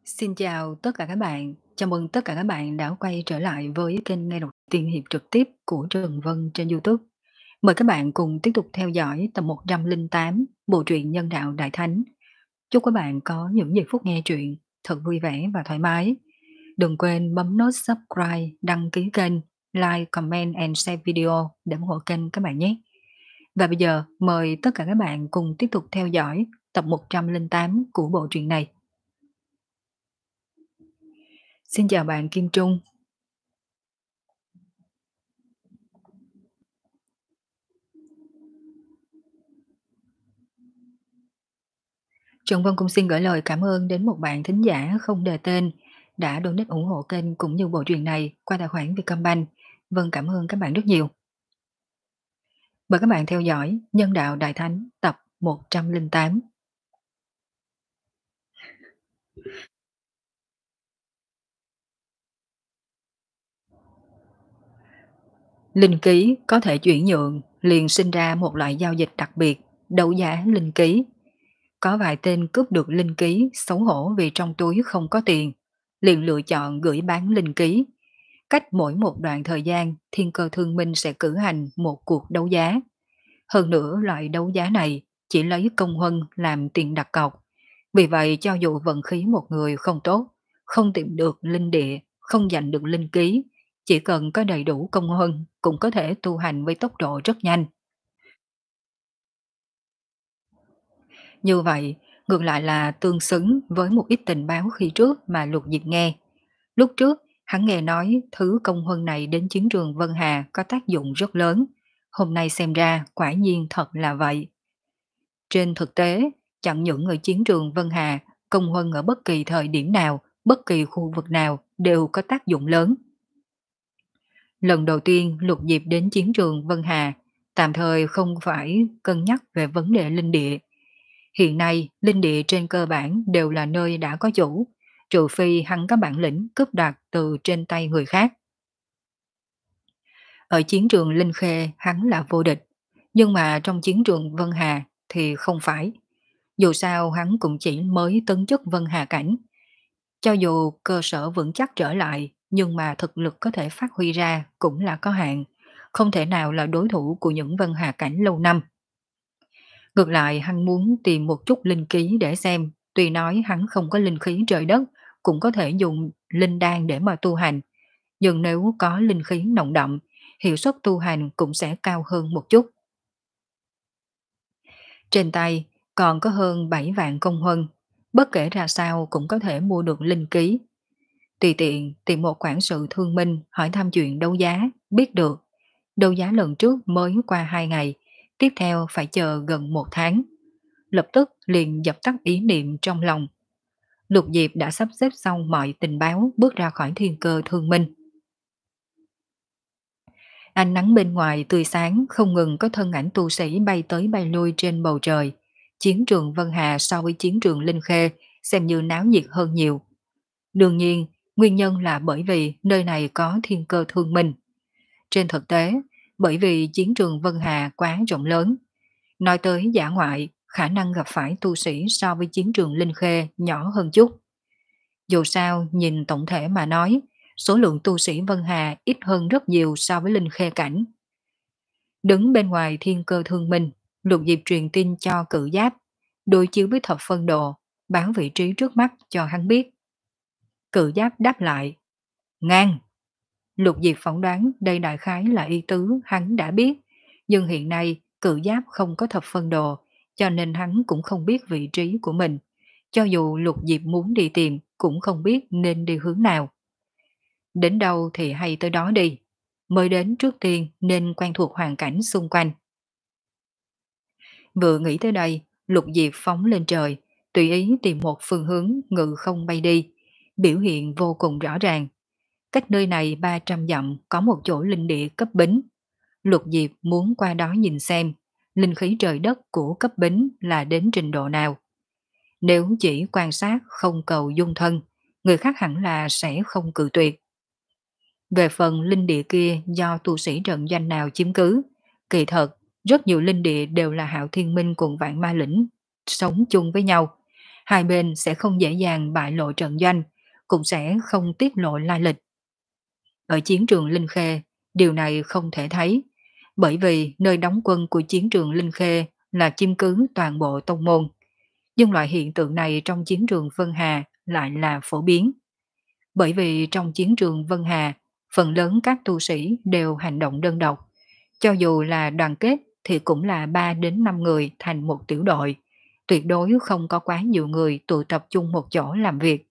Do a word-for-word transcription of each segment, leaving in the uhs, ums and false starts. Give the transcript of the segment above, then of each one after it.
Xin chào tất cả các bạn. Chào mừng tất cả các bạn đã quay trở lại với kênh nghe đọc tiên hiệp trực tiếp của Trần Vân trên YouTube. Mời các bạn cùng tiếp tục theo dõi tập một trăm lẻ tám bộ truyện Nhân đạo Đại Thánh. Chúc các bạn có những giây phút nghe truyện thật vui vẻ và thoải mái. Đừng quên bấm nút subscribe, đăng ký kênh, like, comment and share video để ủng hộ kênh các bạn nhé. Và bây giờ mời tất cả các bạn cùng tiếp tục theo dõi tập một trăm lẻ tám của bộ truyện này. Xin chào bạn Kim Trung. Trần Vân cũng xin gửi lời cảm ơn đến một bạn thính giả không đề tên đã donate ủng hộ kênh cũng như bộ truyện này qua tài khoản Vietcombank. Vân cảm ơn các bạn rất nhiều. Mời các bạn theo dõi Nhân đạo Đại Thánh tập một trăm lẻ tám. Linh ký có thể chuyển nhượng, liền sinh ra một loại giao dịch đặc biệt, đấu giá linh ký. Có vài tên cướp được linh ký xấu hổ vì trong túi không có tiền, liền lựa chọn gửi bán linh ký. Cách mỗi một đoạn thời gian, Thiên Cơ Thương Minh sẽ cử hành một cuộc đấu giá. Hơn nữa loại đấu giá này chỉ lấy công huân làm tiền đặt cọc. Vì vậy cho dù vận khí một người không tốt, không tìm được linh địa, không giành được linh ký, chỉ cần có đầy đủ công huân cũng có thể tu hành với tốc độ rất nhanh. Như vậy, ngược lại là tương xứng với một ít tình báo khi trước mà Lục Diệp nghe. Lúc trước, hắn nghe nói thứ công huân này đến chiến trường Vân Hà có tác dụng rất lớn. Hôm nay xem ra quả nhiên thật là vậy. Trên thực tế, chẳng những ở chiến trường Vân Hà, công huân ở bất kỳ thời điểm nào, bất kỳ khu vực nào đều có tác dụng lớn. Lần đầu tiên Lục Diệp đến chiến trường Vân Hà, tạm thời không phải cân nhắc về vấn đề linh địa. Hiện nay, linh địa trên cơ bản đều là nơi đã có chủ, trừ phi hắn có bản lĩnh cướp đoạt từ trên tay người khác. Ở chiến trường Linh Khê hắn là vô địch, nhưng mà trong chiến trường Vân Hà thì không phải. Dù sao hắn cũng chỉ mới tấn chức Vân Hà cảnh. Cho dù cơ sở vững chắc trở lại, nhưng mà thực lực có thể phát huy ra cũng là có hạn, không thể nào là đối thủ của những Vân Hà cảnh lâu năm. Ngược lại hắn muốn tìm một chút linh khí để xem, tuy nói hắn không có linh khí trời đất, cũng có thể dùng linh đan để mà tu hành, nhưng nếu có linh khí nồng đậm, hiệu suất tu hành cũng sẽ cao hơn một chút. Trên tay còn có hơn bảy vạn công huân, bất kể ra sao cũng có thể mua được linh ký. Tùy tiện tìm một quản sự thương minh hỏi thăm chuyện đấu giá, biết được. Đấu giá lần trước mới qua hai ngày, tiếp theo phải chờ gần một tháng. Lập tức liền dập tắt ý niệm trong lòng. Lục Diệp đã sắp xếp xong mọi tình báo bước ra khỏi Thiên Cơ Thương Minh. Ánh nắng bên ngoài tươi sáng, không ngừng có thân ảnh tu sĩ bay tới bay lui trên bầu trời. Chiến trường Vân Hà so với chiến trường Linh Khê xem như náo nhiệt hơn nhiều. Đương nhiên, nguyên nhân là bởi vì nơi này có Thiên Cơ Thương Minh. Trên thực tế, bởi vì chiến trường Vân Hà quá rộng lớn, nói tới dã ngoại, khả năng gặp phải tu sĩ so với chiến trường Linh Khê nhỏ hơn chút. Dù sao, nhìn tổng thể mà nói, số lượng tu sĩ Vân Hà ít hơn rất nhiều so với Linh Khê cảnh. Đứng bên ngoài Thiên Cơ Thương Minh, Lục Diệp truyền tin cho Cự Giáp, đối chiếu với thập phân độ, báo vị trí trước mắt cho hắn biết. Cự Giáp đáp lại, ngang. Lục Diệp phỏng đoán đây đại khái là y tứ hắn đã biết, nhưng hiện nay Cự Giáp không có thập phân đồ, cho nên hắn cũng không biết vị trí của mình. Cho dù Lục Diệp muốn đi tìm, cũng không biết nên đi hướng nào. Đến đâu thì hay tới đó đi. Mới đến trước tiên nên quen thuộc hoàn cảnh xung quanh. Vừa nghĩ tới đây, Lục Diệp phóng lên trời, tùy ý tìm một phương hướng ngự không bay đi, biểu hiện vô cùng rõ ràng. Cách nơi này ba trăm dặm có một chỗ linh địa cấp bính. Lục Diệp muốn qua đó nhìn xem, linh khí trời đất của cấp bính là đến trình độ nào. Nếu chỉ quan sát không cầu dung thân, người khác hẳn là sẽ không cự tuyệt. Về phần linh địa kia do tu sĩ trận doanh nào chiếm cứ, kỳ thật, rất nhiều linh địa đều là Hạo Thiên Minh cùng Vạn Ma Lĩnh sống chung với nhau. hai bên sẽ không dễ dàng bại lộ trận doanh, cũng sẽ không tiết lộ lai lịch. Ở chiến trường Linh Khê, điều này không thể thấy, bởi vì nơi đóng quân của chiến trường Linh Khê là chiếm cứ toàn bộ tông môn. Nhưng loại hiện tượng này trong chiến trường Vân Hà lại là phổ biến. Bởi vì trong chiến trường Vân Hà, phần lớn các tu sĩ đều hành động đơn độc. Cho dù là đoàn kết thì cũng là ba đến năm người thành một tiểu đội. Tuyệt đối không có quá nhiều người tụ tập chung một chỗ làm việc.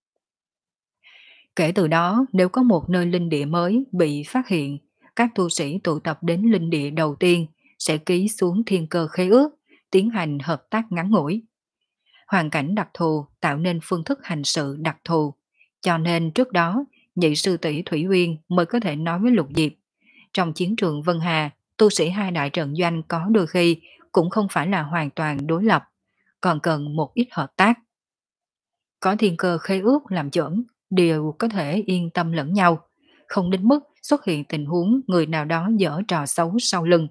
Kể từ đó, nếu có một nơi linh địa mới bị phát hiện, các tu sĩ tụ tập đến linh địa đầu tiên sẽ ký xuống thiên cơ khế ước, tiến hành hợp tác ngắn ngủi. Hoàn cảnh đặc thù tạo nên phương thức hành sự đặc thù, cho nên trước đó, nhị sư tỷ Thủy Uyên mới có thể nói với Lục Diệp. Trong chiến trường Vân Hà, tu sĩ hai đại trận doanh có đôi khi cũng không phải là hoàn toàn đối lập, còn cần một ít hợp tác. Có thiên cơ khế ước làm chuẩn, đều có thể yên tâm lẫn nhau, không đến mức xuất hiện tình huống người nào đó dở trò xấu sau lưng.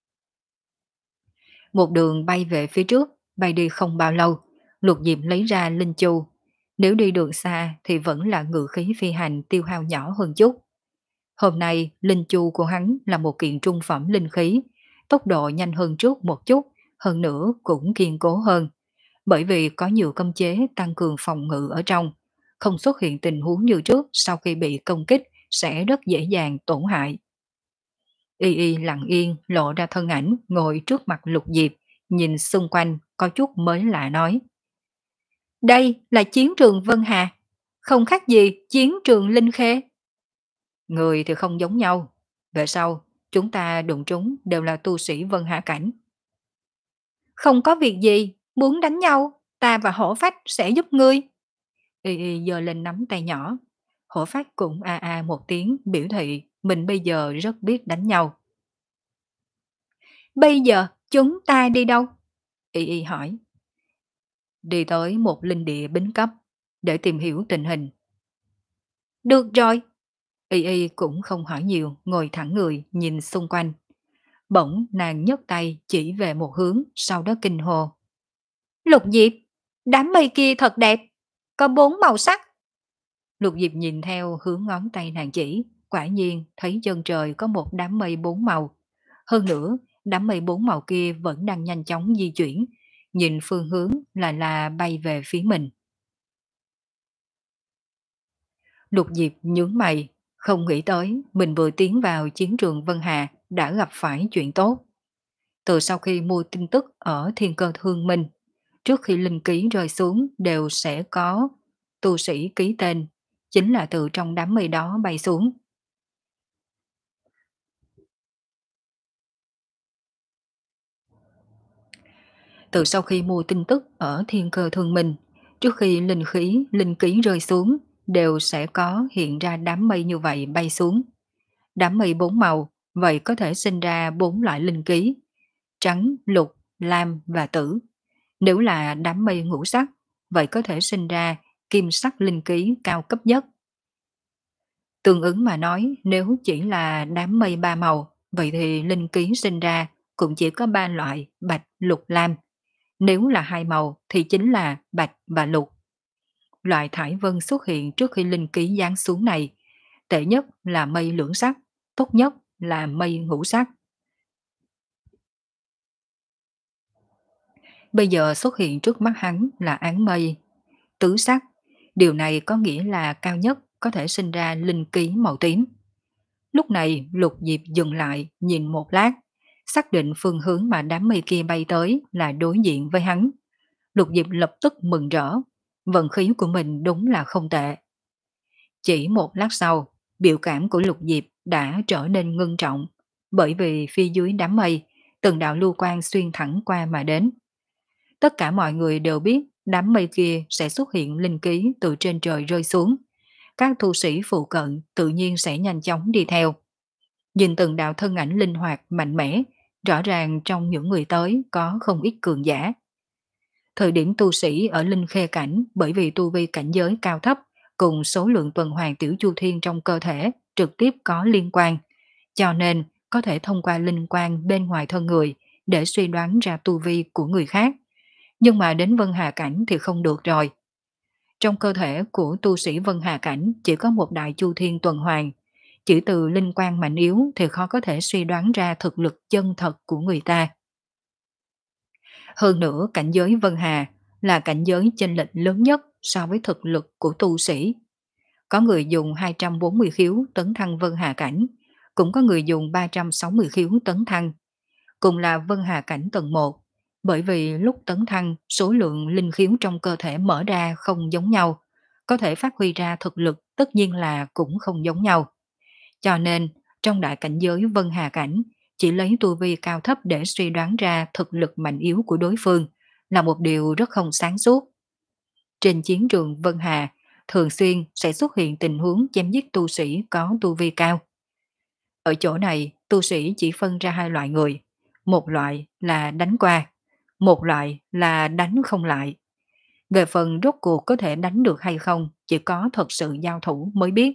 Một đường bay về phía trước, bay đi không bao lâu, Lục Diệp lấy ra linh chu. Nếu đi đường xa thì vẫn là ngự khí phi hành tiêu hao nhỏ hơn chút. Hôm nay, linh chu của hắn là một kiện trung phẩm linh khí, tốc độ nhanh hơn trước một chút, hơn nữa cũng kiên cố hơn. Bởi vì có nhiều cấm chế tăng cường phòng ngự ở trong, không xuất hiện tình huống như trước sau khi bị công kích sẽ rất dễ dàng tổn hại. Y Y lặng yên lộ ra thân ảnh ngồi trước mặt Lục Diệp, nhìn xung quanh có chút mới lạ nói. Đây là chiến trường Vân Hà, không khác gì chiến trường Linh Khê. Người thì không giống nhau, về sau chúng ta đụng trúng đều là tu sĩ Vân Hà cảnh. Không có việc gì, muốn đánh nhau, ta và hổ phách sẽ giúp ngươi. Y Y giơ lên nắm tay nhỏ. Hổ phách cũng a a một tiếng biểu thị mình bây giờ rất biết đánh nhau. Bây giờ chúng ta đi đâu? Y Y hỏi. Đi tới một linh địa bính cấp để tìm hiểu tình hình. Được rồi. Y Y cũng không hỏi nhiều, ngồi thẳng người nhìn xung quanh. Bỗng nàng nhấc tay chỉ về một hướng, sau đó kinh hồ. Lục Diệp, đám mây kia thật đẹp, có bốn màu sắc. Lục Diệp nhìn theo hướng ngón tay nàng chỉ, quả nhiên thấy chân trời có một đám mây bốn màu. Hơn nữa, đám mây bốn màu kia vẫn đang nhanh chóng di chuyển, nhìn phương hướng là là bay về phía mình. Lục Diệp nhướng mày, không nghĩ tới mình vừa tiến vào chiến trường Vân Hà đã gặp phải chuyện tốt. Từ sau khi mua tin tức ở Thiên Cơ Thương Minh, trước khi linh ký rơi xuống đều sẽ có tu sĩ ký tên, chính là từ trong đám mây đó bay xuống. Từ sau khi mua tin tức ở Thiên Cơ Thương Minh, trước khi linh khí, linh ký rơi xuống, đều sẽ có hiện ra đám mây như vậy bay xuống. Đám mây bốn màu, vậy có thể sinh ra bốn loại linh ký, trắng, lục, lam và tử. Nếu là đám mây ngũ sắc, vậy có thể sinh ra kim sắc linh ký cao cấp nhất. Tương ứng mà nói, nếu chỉ là đám mây ba màu, vậy thì linh ký sinh ra cũng chỉ có ba loại bạch, lục, lam. Nếu là hai màu thì chính là bạch và lục. Loại thải vân xuất hiện trước khi linh ký giáng xuống này, tệ nhất là mây lưỡng sắc, tốt nhất là mây ngũ sắc. Bây giờ xuất hiện trước mắt hắn là áng mây tứ sắc. Điều này có nghĩa là cao nhất có thể sinh ra linh ký màu tím. Lúc này Lục Diệp dừng lại nhìn một lát, xác định phương hướng mà đám mây kia bay tới là đối diện với hắn. Lục Diệp lập tức mừng rỡ, vận khí của mình đúng là không tệ. Chỉ một lát sau, biểu cảm của Lục Diệp đã trở nên ngưng trọng, bởi vì phía dưới đám mây, từng đạo lưu quang xuyên thẳng qua mà đến. Tất cả mọi người đều biết đám mây kia sẽ xuất hiện linh ký từ trên trời rơi xuống. Các tu sĩ phụ cận tự nhiên sẽ nhanh chóng đi theo. Nhìn từng đạo thân ảnh linh hoạt, mạnh mẽ, rõ ràng trong những người tới có không ít cường giả. Thời điểm tu sĩ ở linh khê cảnh bởi vì tu vi cảnh giới cao thấp cùng số lượng tuần hoàn tiểu chu thiên trong cơ thể trực tiếp có liên quan, cho nên có thể thông qua linh quan bên ngoài thân người để suy đoán ra tu vi của người khác. Nhưng mà đến Vân Hà Cảnh thì không được rồi. Trong cơ thể của tu sĩ Vân Hà Cảnh chỉ có một đại chu thiên tuần hoàn. Chỉ từ linh quan mạnh yếu thì khó có thể suy đoán ra thực lực chân thật của người ta. Hơn nữa cảnh giới Vân Hà là cảnh giới chênh lệch lớn nhất so với thực lực của tu sĩ. Có người dùng hai trăm bốn mươi khiếu tấn thăng Vân Hà Cảnh, cũng có người dùng ba trăm sáu mươi khiếu tấn thăng, cùng là Vân Hà Cảnh tầng một. Bởi vì lúc tấn thăng, số lượng linh khiếu trong cơ thể mở ra không giống nhau, có thể phát huy ra thực lực tất nhiên là cũng không giống nhau. Cho nên, trong đại cảnh giới Vân Hà Cảnh, chỉ lấy tu vi cao thấp để suy đoán ra thực lực mạnh yếu của đối phương là một điều rất không sáng suốt. Trên chiến trường Vân Hà, thường xuyên sẽ xuất hiện tình huống chém giết tu sĩ có tu vi cao. Ở chỗ này, tu sĩ chỉ phân ra hai loại người. Một loại là đánh qua, một loại là đánh không lại. Về phần rốt cuộc có thể đánh được hay không, chỉ có thật sự giao thủ mới biết.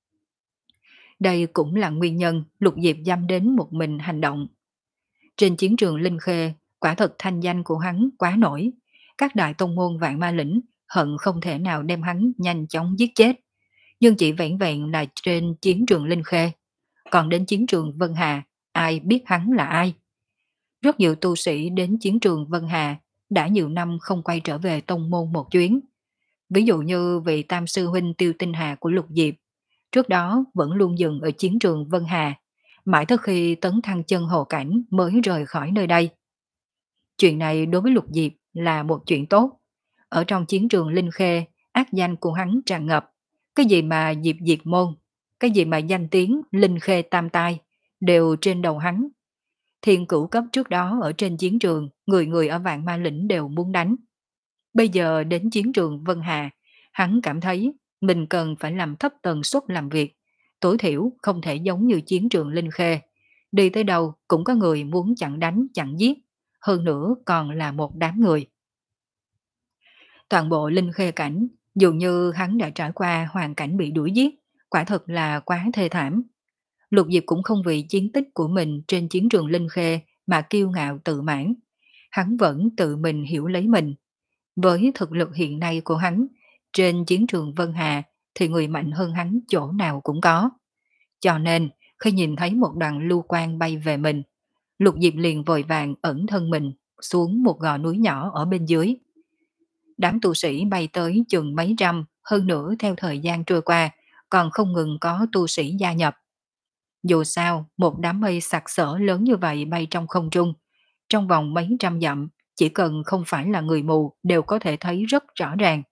Đây cũng là nguyên nhân Lục Diệp dám đến một mình hành động. Trên chiến trường Linh Khê, quả thật thanh danh của hắn quá nổi. Các đại tông môn vạn ma lĩnh hận không thể nào đem hắn nhanh chóng giết chết. Nhưng chỉ vẹn vẹn là trên chiến trường Linh Khê. Còn đến chiến trường Vân Hà, ai biết hắn là ai? Rất nhiều tu sĩ đến chiến trường Vân Hà đã nhiều năm không quay trở về tông môn một chuyến. Ví dụ như vị tam sư huynh Tiêu Tinh Hà của Lục Diệp, trước đó vẫn luôn dừng ở chiến trường Vân Hà, mãi tới khi tấn thăng chân hồ cảnh mới rời khỏi nơi đây. Chuyện này đối với Lục Diệp là một chuyện tốt. Ở trong chiến trường Linh Khê, ác danh của hắn tràn ngập. Cái gì mà Diệp Diệt Môn, cái gì mà danh tiếng Linh Khê Tam Tai, đều trên đầu hắn. Thiên cửu cấp trước đó ở trên chiến trường, người người ở Vạn Ma Lĩnh đều muốn đánh. Bây giờ đến chiến trường Vân Hà, hắn cảm thấy mình cần phải làm thấp tần suất làm việc, tối thiểu không thể giống như chiến trường Linh Khê. Đi tới đâu cũng có người muốn chặn đánh, chặn giết, hơn nữa còn là một đám người. Toàn bộ Linh Khê cảnh, dường như hắn đã trải qua hoàn cảnh bị đuổi giết, quả thật là quá thê thảm. Lục Diệp cũng không vì chiến tích của mình trên chiến trường Linh Khê mà kiêu ngạo tự mãn. Hắn vẫn tự mình hiểu lấy mình. Với thực lực hiện nay của hắn, trên chiến trường Vân Hà thì người mạnh hơn hắn chỗ nào cũng có. Cho nên, khi nhìn thấy một đoàn lưu quang bay về mình, Lục Diệp liền vội vàng ẩn thân mình xuống một gò núi nhỏ ở bên dưới. Đám tu sĩ bay tới chừng mấy trăm, hơn nữa theo thời gian trôi qua, còn không ngừng có tu sĩ gia nhập. Dù sao, một đám mây sặc sỡ lớn như vậy bay trong không trung, trong vòng mấy trăm dặm, chỉ cần không phải là người mù đều có thể thấy rất rõ ràng.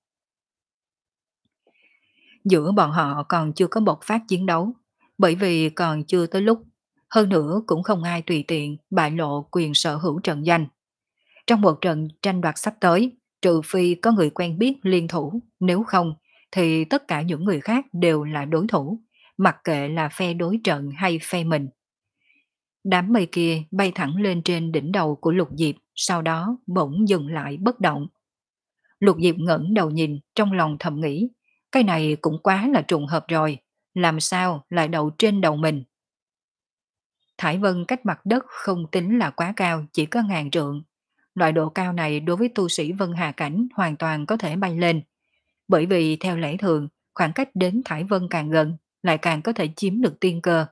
Giữa bọn họ còn chưa có bộc phát chiến đấu, bởi vì còn chưa tới lúc, hơn nữa cũng không ai tùy tiện bại lộ quyền sở hữu trận danh. Trong một trận tranh đoạt sắp tới, trừ phi có người quen biết liên thủ, nếu không thì tất cả những người khác đều là đối thủ, mặc kệ là phe đối trận hay phe mình. Đám mây kia bay thẳng lên trên đỉnh đầu của Lục Diệp, sau đó bỗng dừng lại bất động. Lục Diệp ngẩng đầu nhìn, trong lòng thầm nghĩ, cái này cũng quá là trùng hợp rồi, làm sao lại đậu trên đầu mình. Thải vân cách mặt đất không tính là quá cao, chỉ có ngàn trượng. Loại độ cao này đối với tu sĩ Vân Hà Cảnh hoàn toàn có thể bay lên. Bởi vì theo lẽ thường, khoảng cách đến Thải vân càng gần, lại càng có thể chiếm được tiên cơ.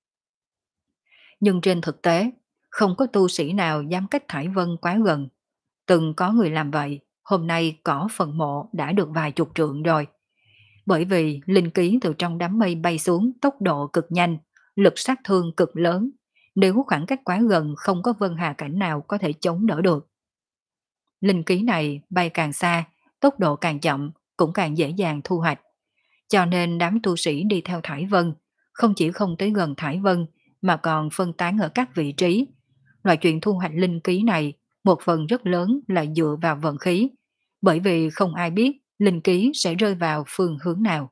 Nhưng trên thực tế, không có tu sĩ nào dám cách Thải vân quá gần. Từng có người làm vậy, hôm nay cỏ phần mộ đã được vài chục trượng rồi. Bởi vì linh khí từ trong đám mây bay xuống tốc độ cực nhanh, lực sát thương cực lớn. Nếu khoảng cách quá gần không có Vân Hà Cảnh nào có thể chống đỡ được. Linh khí này bay càng xa, tốc độ càng chậm, cũng càng dễ dàng thu hoạch. Cho nên đám tu sĩ đi theo Thải Vân, không chỉ không tới gần Thải Vân, mà còn phân tán ở các vị trí. Loại chuyện thu hoạch linh khí này, một phần rất lớn là dựa vào vận khí, bởi vì không ai biết linh khí sẽ rơi vào phương hướng nào.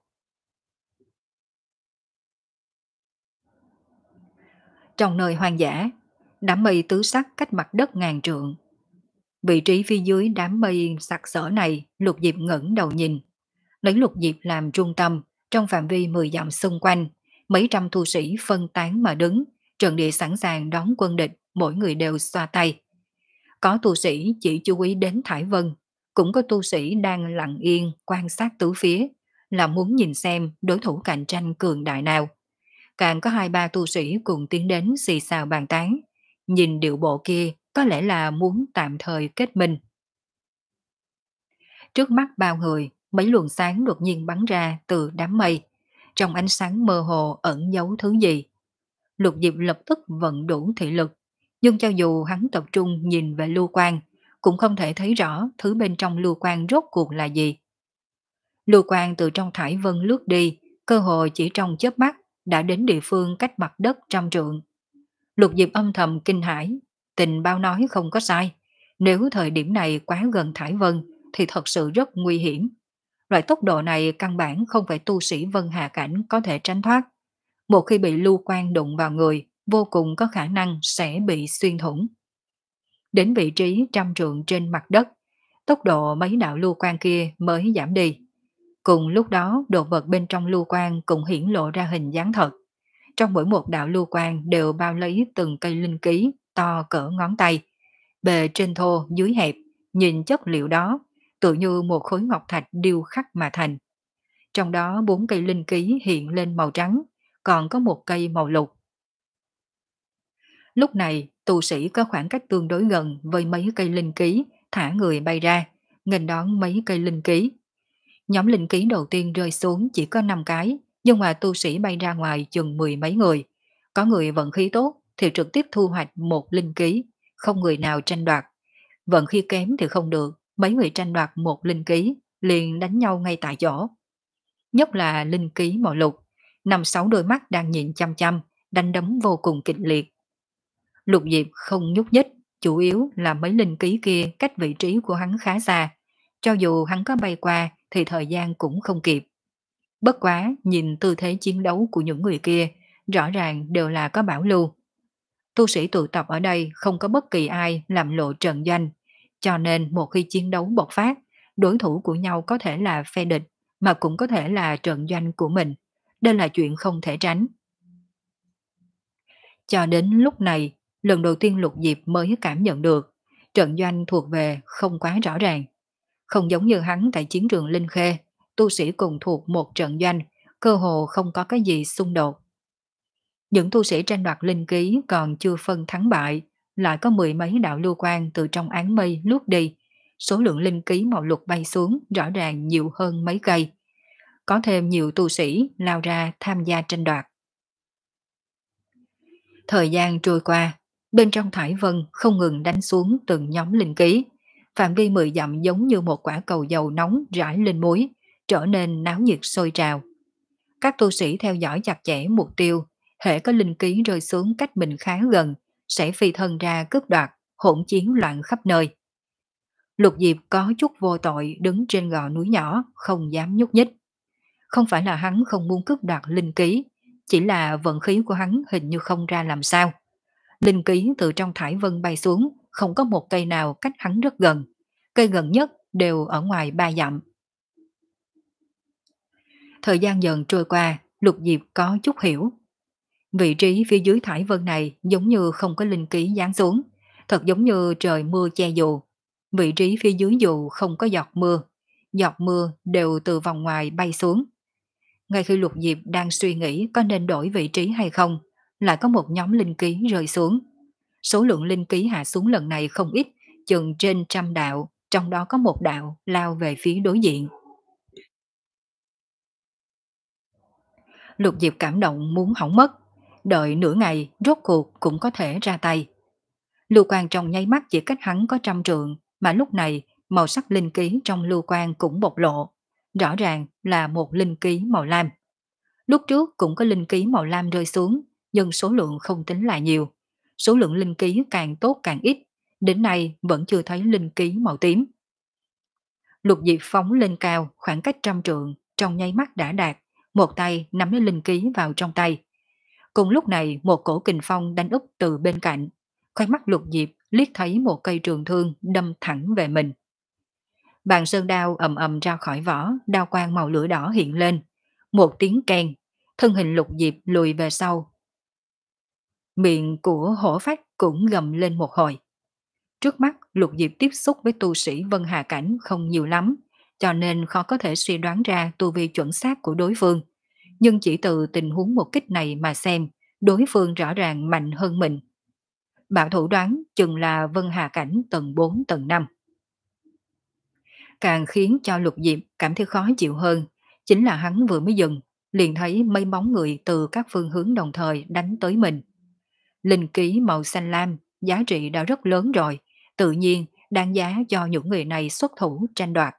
Trong nơi hoang dã, đám mây tứ sắc cách mặt đất ngàn trượng. Vị trí phía dưới đám mây sặc sỡ này, Lục Diệp ngẩng đầu nhìn. Lấy Lục Diệp làm trung tâm, trong phạm vi mười dặm xung quanh, mấy trăm tu sĩ phân tán mà đứng, trận địa sẵn sàng đón quân địch, mỗi người đều xoa tay. Có tu sĩ chỉ chú ý đến thải vân, cũng có tu sĩ đang lặng yên quan sát tứ phía, là muốn nhìn xem đối thủ cạnh tranh cường đại nào. Càng có hai ba tu sĩ cùng tiến đến xì xào bàn tán, nhìn điệu bộ kia có lẽ là muốn tạm thời kết minh. Trước mắt bao người, mấy luồng sáng đột nhiên bắn ra từ đám mây. Trong ánh sáng mơ hồ ẩn giấu thứ gì. Lục Diệp lập tức vận đủ thị lực, nhưng cho dù hắn tập trung nhìn về lưu quang, cũng không thể thấy rõ thứ bên trong lưu quang rốt cuộc là gì. Lưu quang từ trong thải vân lướt đi, cơ hội chỉ trong chớp mắt đã đến địa phương cách mặt đất trăm trượng. Lục Diệp âm thầm kinh hãi, tình bao nói không có sai. Nếu thời điểm này quá gần thải vân thì thật sự rất nguy hiểm. Loại tốc độ này căn bản không phải tu sĩ vân hạ cảnh có thể tránh thoát. Một khi bị lưu quang đụng vào người, vô cùng có khả năng sẽ bị xuyên thủng. Đến vị trí trăm trượng trên mặt đất, tốc độ mấy đạo lưu quang kia mới giảm đi. Cùng lúc đó, đồ vật bên trong lưu quang cũng hiển lộ ra hình dáng thật. Trong mỗi một đạo lưu quang đều bao lấy từng cây linh ký to cỡ ngón tay, bề trên thô dưới hẹp, nhìn chất liệu đó tự như một khối ngọc thạch điêu khắc mà thành. Trong đó bốn cây linh ký hiện lên màu trắng, còn có một cây màu lục. Lúc này, tu sĩ có khoảng cách tương đối gần với mấy cây linh ký, thả người bay ra, nghênh đón mấy cây linh ký. Nhóm linh ký đầu tiên rơi xuống chỉ có năm cái, nhưng mà tu sĩ bay ra ngoài chừng mười mấy người. Có người vận khí tốt thì trực tiếp thu hoạch một linh ký, không người nào tranh đoạt. Vận khí kém thì không được, mấy người tranh đoạt một linh ký, liền đánh nhau ngay tại chỗ. Nhất là linh ký màu lục, năm sáu đôi mắt đang nhìn chăm chăm, đánh đấm vô cùng kịch liệt. Lục Diệp không nhúc nhích, chủ yếu là mấy linh ký kia cách vị trí của hắn khá xa. Cho dù hắn có bay qua thì thời gian cũng không kịp. Bất quá nhìn tư thế chiến đấu của những người kia, rõ ràng đều là có bảo lưu. Tu sĩ tụ tập ở đây không có bất kỳ ai làm lộ trận doanh, cho nên một khi chiến đấu bộc phát, đối thủ của nhau có thể là phe địch, mà cũng có thể là trận doanh của mình. Đây là chuyện không thể tránh. Cho đến lúc này, lần đầu tiên Lục Diệp mới cảm nhận được, trận doanh thuộc về không quá rõ ràng. Không giống như hắn tại chiến trường Linh Khê, tu sĩ cùng thuộc một trận doanh, cơ hồ không có cái gì xung đột. Những tu sĩ tranh đoạt linh ký còn chưa phân thắng bại, lại có mười mấy đạo lưu quang từ trong áng mây lướt đi. Số lượng linh ký màu lục bay xuống rõ ràng nhiều hơn mấy cây. Có thêm nhiều tu sĩ lao ra tham gia tranh đoạt. Thời gian trôi qua, bên trong thải vân không ngừng đánh xuống từng nhóm linh ký. Phạm vi mười dặm giống như một quả cầu dầu nóng rải lên muối, trở nên náo nhiệt sôi trào. Các tu sĩ theo dõi chặt chẽ mục tiêu, hễ có linh ký rơi xuống cách mình khá gần, sẽ phi thân ra cướp đoạt, hỗn chiến loạn khắp nơi. Lục Diệp có chút vô tội đứng trên gò núi nhỏ, không dám nhúc nhích. Không phải là hắn không muốn cướp đoạt linh ký, chỉ là vận khí của hắn hình như không ra làm sao. Linh ký từ trong thải vân bay xuống, không có một cây nào cách hắn rất gần. Cây gần nhất đều ở ngoài ba dặm. Thời gian dần trôi qua, Lục Diệp có chút hiểu. Vị trí phía dưới thải vân này giống như không có linh ký giáng xuống, thật giống như trời mưa che dù. Vị trí phía dưới dù không có giọt mưa, giọt mưa đều từ vòng ngoài bay xuống. Ngay khi Lục Diệp đang suy nghĩ có nên đổi vị trí hay không, lại có một nhóm linh ký rơi xuống. Số lượng linh ký hạ xuống lần này không ít, chừng trên trăm đạo, trong đó có một đạo lao về phía đối diện. Lục Diệp cảm động muốn hỏng mất, đợi nửa ngày rốt cuộc cũng có thể ra tay. Lưu quang trong nháy mắt chỉ cách hắn có trăm trượng, mà lúc này màu sắc linh ký trong lưu quang cũng bộc lộ, rõ ràng là một linh ký màu lam. Lúc trước cũng có linh ký màu lam rơi xuống, nhưng số lượng không tính là nhiều. Số lượng linh ký càng tốt càng ít, đến nay vẫn chưa thấy linh ký màu tím. Lục Diệp phóng lên cao khoảng cách trăm trượng, trong nháy mắt đã đạt, một tay nắm lấy linh ký vào trong tay. Cùng lúc này một cổ kình phong đánh úp từ bên cạnh, khoai mắt Lục Diệp liếc thấy một cây trường thương đâm thẳng về mình. Bàn sơn đao ầm ầm ra khỏi vỏ, đao quang màu lửa đỏ hiện lên. Một tiếng keng, thân hình Lục Diệp lùi về sau. Miệng của hổ phách cũng gầm lên một hồi. Trước mắt, Lục Diệp tiếp xúc với tu sĩ Vân Hà Cảnh không nhiều lắm, cho nên khó có thể suy đoán ra tu vi chuẩn xác của đối phương. Nhưng chỉ từ tình huống một kích này mà xem, đối phương rõ ràng mạnh hơn mình. Bảo thủ đoán chừng là Vân Hà Cảnh tầng bốn tầng năm. Càng khiến cho Lục Diệp cảm thấy khó chịu hơn, chính là hắn vừa mới dừng, liền thấy mấy bóng người từ các phương hướng đồng thời đánh tới mình. Linh ký màu xanh lam, giá trị đã rất lớn rồi, tự nhiên đáng giá cho những người này xuất thủ tranh đoạt.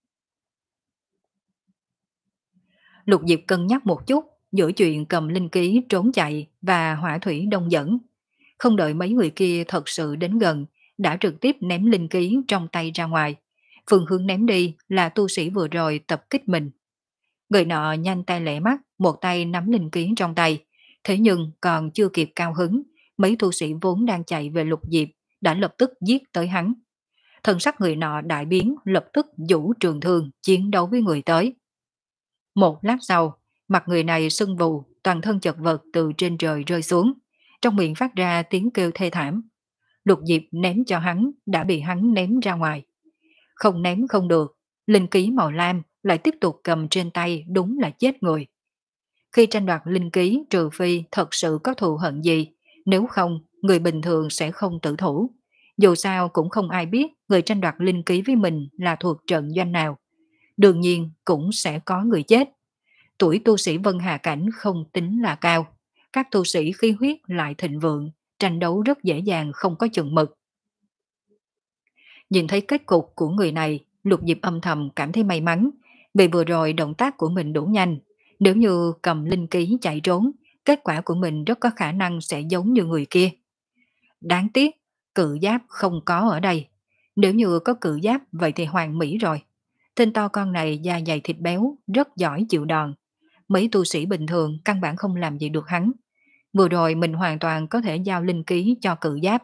Lục Diệp cân nhắc một chút, giữa chuyện cầm linh ký trốn chạy và hỏa thủy đông dẫn. Không đợi mấy người kia thật sự đến gần, đã trực tiếp ném linh ký trong tay ra ngoài. Phương hướng ném đi là tu sĩ vừa rồi tập kích mình. Người nọ nhanh tay lẹ mắt, một tay nắm linh ký trong tay. Thế nhưng còn chưa kịp cao hứng, mấy tu sĩ vốn đang chạy về Lục Diệp đã lập tức giết tới hắn. Thần sắc người nọ đại biến, lập tức vũ trường thương chiến đấu với người tới. Một lát sau, mặt người này sưng vù, toàn thân chật vật từ trên trời rơi xuống, trong miệng phát ra tiếng kêu thê thảm. Lục Diệp ném cho hắn, đã bị hắn ném ra ngoài. Không ném không được, linh ký màu lam lại tiếp tục cầm trên tay, đúng là chết người. Khi tranh đoạt linh ký, trừ phi thật sự có thù hận gì, nếu không, người bình thường sẽ không tự thủ. Dù sao cũng không ai biết người tranh đoạt linh ký với mình là thuộc trận doanh nào. Đương nhiên cũng sẽ có người chết. Tuổi tu sĩ Vân Hà Cảnh không tính là cao. Các tu sĩ khí huyết lại thịnh vượng, tranh đấu rất dễ dàng không có chừng mực. Nhìn thấy kết cục của người này, Lục Diệp âm thầm cảm thấy may mắn, vì vừa rồi động tác của mình đủ nhanh. Nếu như cầm linh ký chạy trốn, kết quả của mình rất có khả năng sẽ giống như người kia. Đáng tiếc, cự giáp không có ở đây. Nếu như có cự giáp vậy thì hoàn mỹ rồi. Tên to con này da dày thịt béo, rất giỏi chịu đòn. Mấy tu sĩ bình thường căn bản không làm gì được hắn. Vừa rồi mình hoàn toàn có thể giao linh ký cho cự giáp.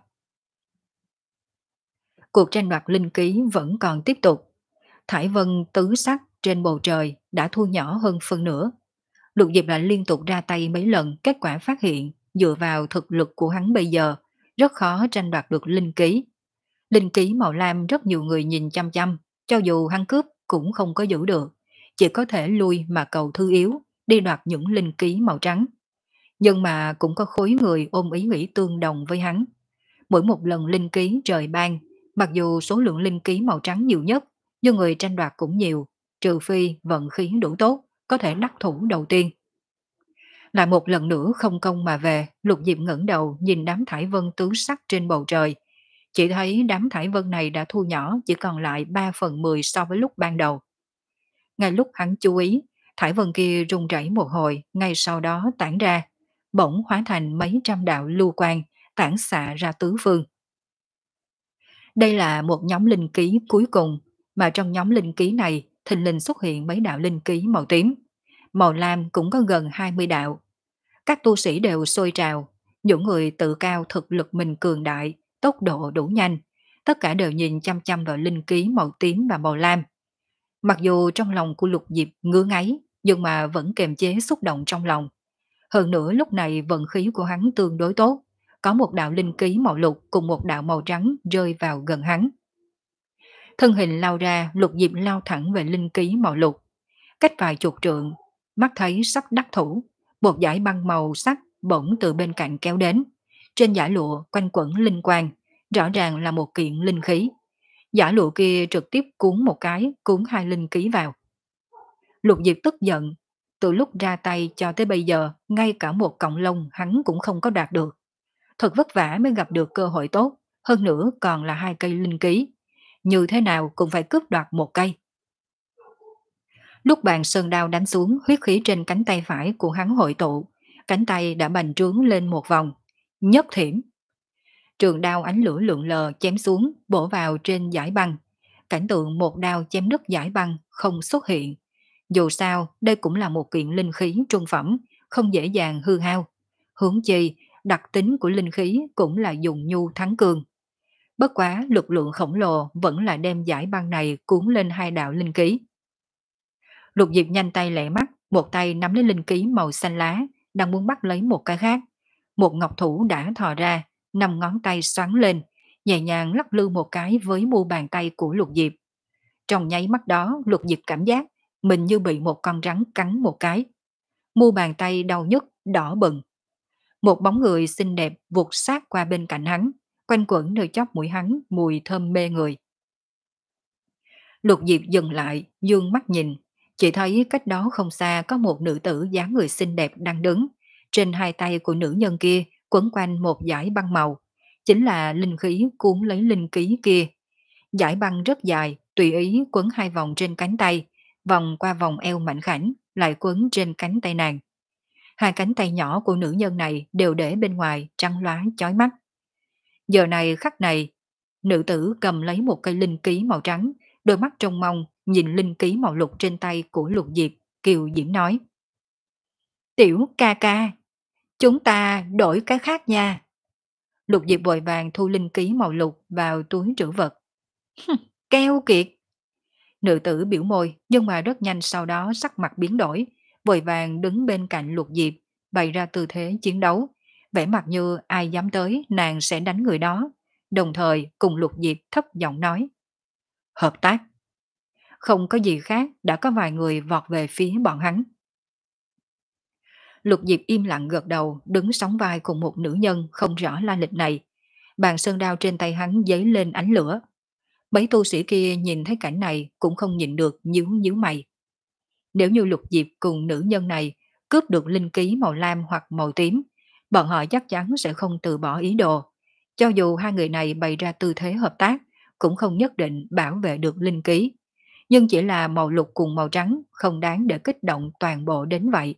Cuộc tranh đoạt linh ký vẫn còn tiếp tục. Thải vân tứ sắc trên bầu trời đã thu nhỏ hơn phân nửa. Lục Diệp lại liên tục ra tay mấy lần, kết quả phát hiện dựa vào thực lực của hắn bây giờ rất khó tranh đoạt được linh ký. Linh ký màu lam rất nhiều người nhìn chăm chăm, cho dù hắn cướp cũng không có giữ được, chỉ có thể lui mà cầu thư yếu, đi đoạt những linh ký màu trắng. Nhưng mà cũng có khối người ôm ý nghĩ tương đồng với hắn. Mỗi một lần linh ký trời ban, mặc dù số lượng linh ký màu trắng nhiều nhất, nhưng người tranh đoạt cũng nhiều, trừ phi vận khí đủ tốt, có thể đắc thủ đầu tiên. Lại một lần nữa không công mà về, Lục Diệp ngẩng đầu nhìn đám thải vân tứ sắc trên bầu trời. Chỉ thấy đám thải vân này đã thu nhỏ, chỉ còn lại ba phần mười so với lúc ban đầu. Ngay lúc hắn chú ý, thải vân kia rung rẩy một hồi, ngay sau đó tản ra, bỗng hóa thành mấy trăm đạo lưu quang, tản xạ ra tứ phương. Đây là một nhóm linh ký cuối cùng, mà trong nhóm linh ký này thình lình xuất hiện mấy đạo linh ký màu tím. Màu lam cũng có gần hai mươi đạo. Các tu sĩ đều sôi trào, những người tự cao thực lực mình cường đại, tốc độ đủ nhanh, tất cả đều nhìn chăm chăm vào linh ký màu tím và màu lam. Mặc dù trong lòng của Lục Diệp ngứa ngáy, nhưng mà vẫn kềm chế xúc động trong lòng. Hơn nữa lúc này vận khí của hắn tương đối tốt, có một đạo linh ký màu lục cùng một đạo màu trắng rơi vào gần hắn. Thân hình lao ra, Lục Diệp lao thẳng về linh ký màu lục. Cách vài chục trượng, mắt thấy sắp đắc thủ, một dải băng màu sắc bỗng từ bên cạnh kéo đến. Trên dải lụa quanh quẩn linh quang, rõ ràng là một kiện linh khí. Dải lụa kia trực tiếp cuốn một cái, cuốn hai linh ký vào. Lục Diệp tức giận, từ lúc ra tay cho tới bây giờ, ngay cả một cọng lông hắn cũng không có đạt được. Thật vất vả mới gặp được cơ hội tốt, hơn nữa còn là hai cây linh ký. Như thế nào cũng phải cướp đoạt một cây. Lúc bàn sơn đao đánh xuống, huyết khí trên cánh tay phải của hắn hội tụ, cánh tay đã bành trướng lên một vòng. Nhất thiểm. Trường đao ánh lửa lượn lờ chém xuống, bổ vào trên dải băng. Cảnh tượng một đao chém đứt dải băng không xuất hiện. Dù sao, đây cũng là một kiện linh khí trung phẩm, không dễ dàng hư hao. Huống chi, đặc tính của linh khí cũng là dùng nhu thắng cường. Bất quá lực lượng khổng lồ vẫn là đem dải băng này cuốn lên hai đạo linh khí. Lục Diệp nhanh tay lẹ mắt, một tay nắm lấy linh khí màu xanh lá, đang muốn bắt lấy một cái khác. Một ngọc thủ đã thò ra, năm ngón tay xoắn lên, nhẹ nhàng lắc lư một cái với mu bàn tay của Lục Diệp. Trong nháy mắt đó, Lục Diệp cảm giác mình như bị một con rắn cắn một cái. Mu bàn tay đau nhức, đỏ bừng. Một bóng người xinh đẹp vụt sát qua bên cạnh hắn, quanh quẩn nơi chóp mũi hắn mùi thơm mê người. Lục Diệp dừng lại, dương mắt nhìn, chỉ thấy cách đó không xa có một nữ tử dáng người xinh đẹp đang đứng. Trên hai tay của nữ nhân kia quấn quanh một dải băng màu, chính là linh khí cuốn lấy linh ký kia. Dải băng rất dài, tùy ý quấn hai vòng trên cánh tay, vòng qua vòng eo mảnh khảnh, lại quấn trên cánh tay nàng. Hai cánh tay nhỏ của nữ nhân này đều để bên ngoài trắng lóa chói mắt. Giờ này khắc này, nữ tử cầm lấy một cây linh ký màu trắng, đôi mắt trông mong nhìn linh ký màu lục trên tay của Lục Diệp, kiều diễm nói: "Tiểu ca ca, chúng ta đổi cái khác nha." Lục Diệp vội vàng thu linh ký màu lục vào túi trữ vật. Keo kiệt! Nữ tử biểu môi, nhưng mà rất nhanh sau đó sắc mặt biến đổi, vội vàng đứng bên cạnh Lục Diệp, bày ra tư thế chiến đấu, vẻ mặt như ai dám tới nàng sẽ đánh người đó, đồng thời cùng Lục Diệp thấp giọng nói: "Hợp tác." Không có gì khác, đã có vài người vọt về phía bọn hắn. Lục Diệp im lặng gật đầu, đứng sóng vai cùng một nữ nhân không rõ la lịch này. Bàn sơn đao trên tay hắn dấy lên ánh lửa. Mấy tu sĩ kia nhìn thấy cảnh này cũng không nhịn được nhíu nhíu mày. Nếu như Lục Diệp cùng nữ nhân này cướp được linh ký màu lam hoặc màu tím, bọn họ chắc chắn sẽ không từ bỏ ý đồ. Cho dù hai người này bày ra tư thế hợp tác, cũng không nhất định bảo vệ được linh ký. Nhưng chỉ là màu lục cùng màu trắng không đáng để kích động toàn bộ đến vậy.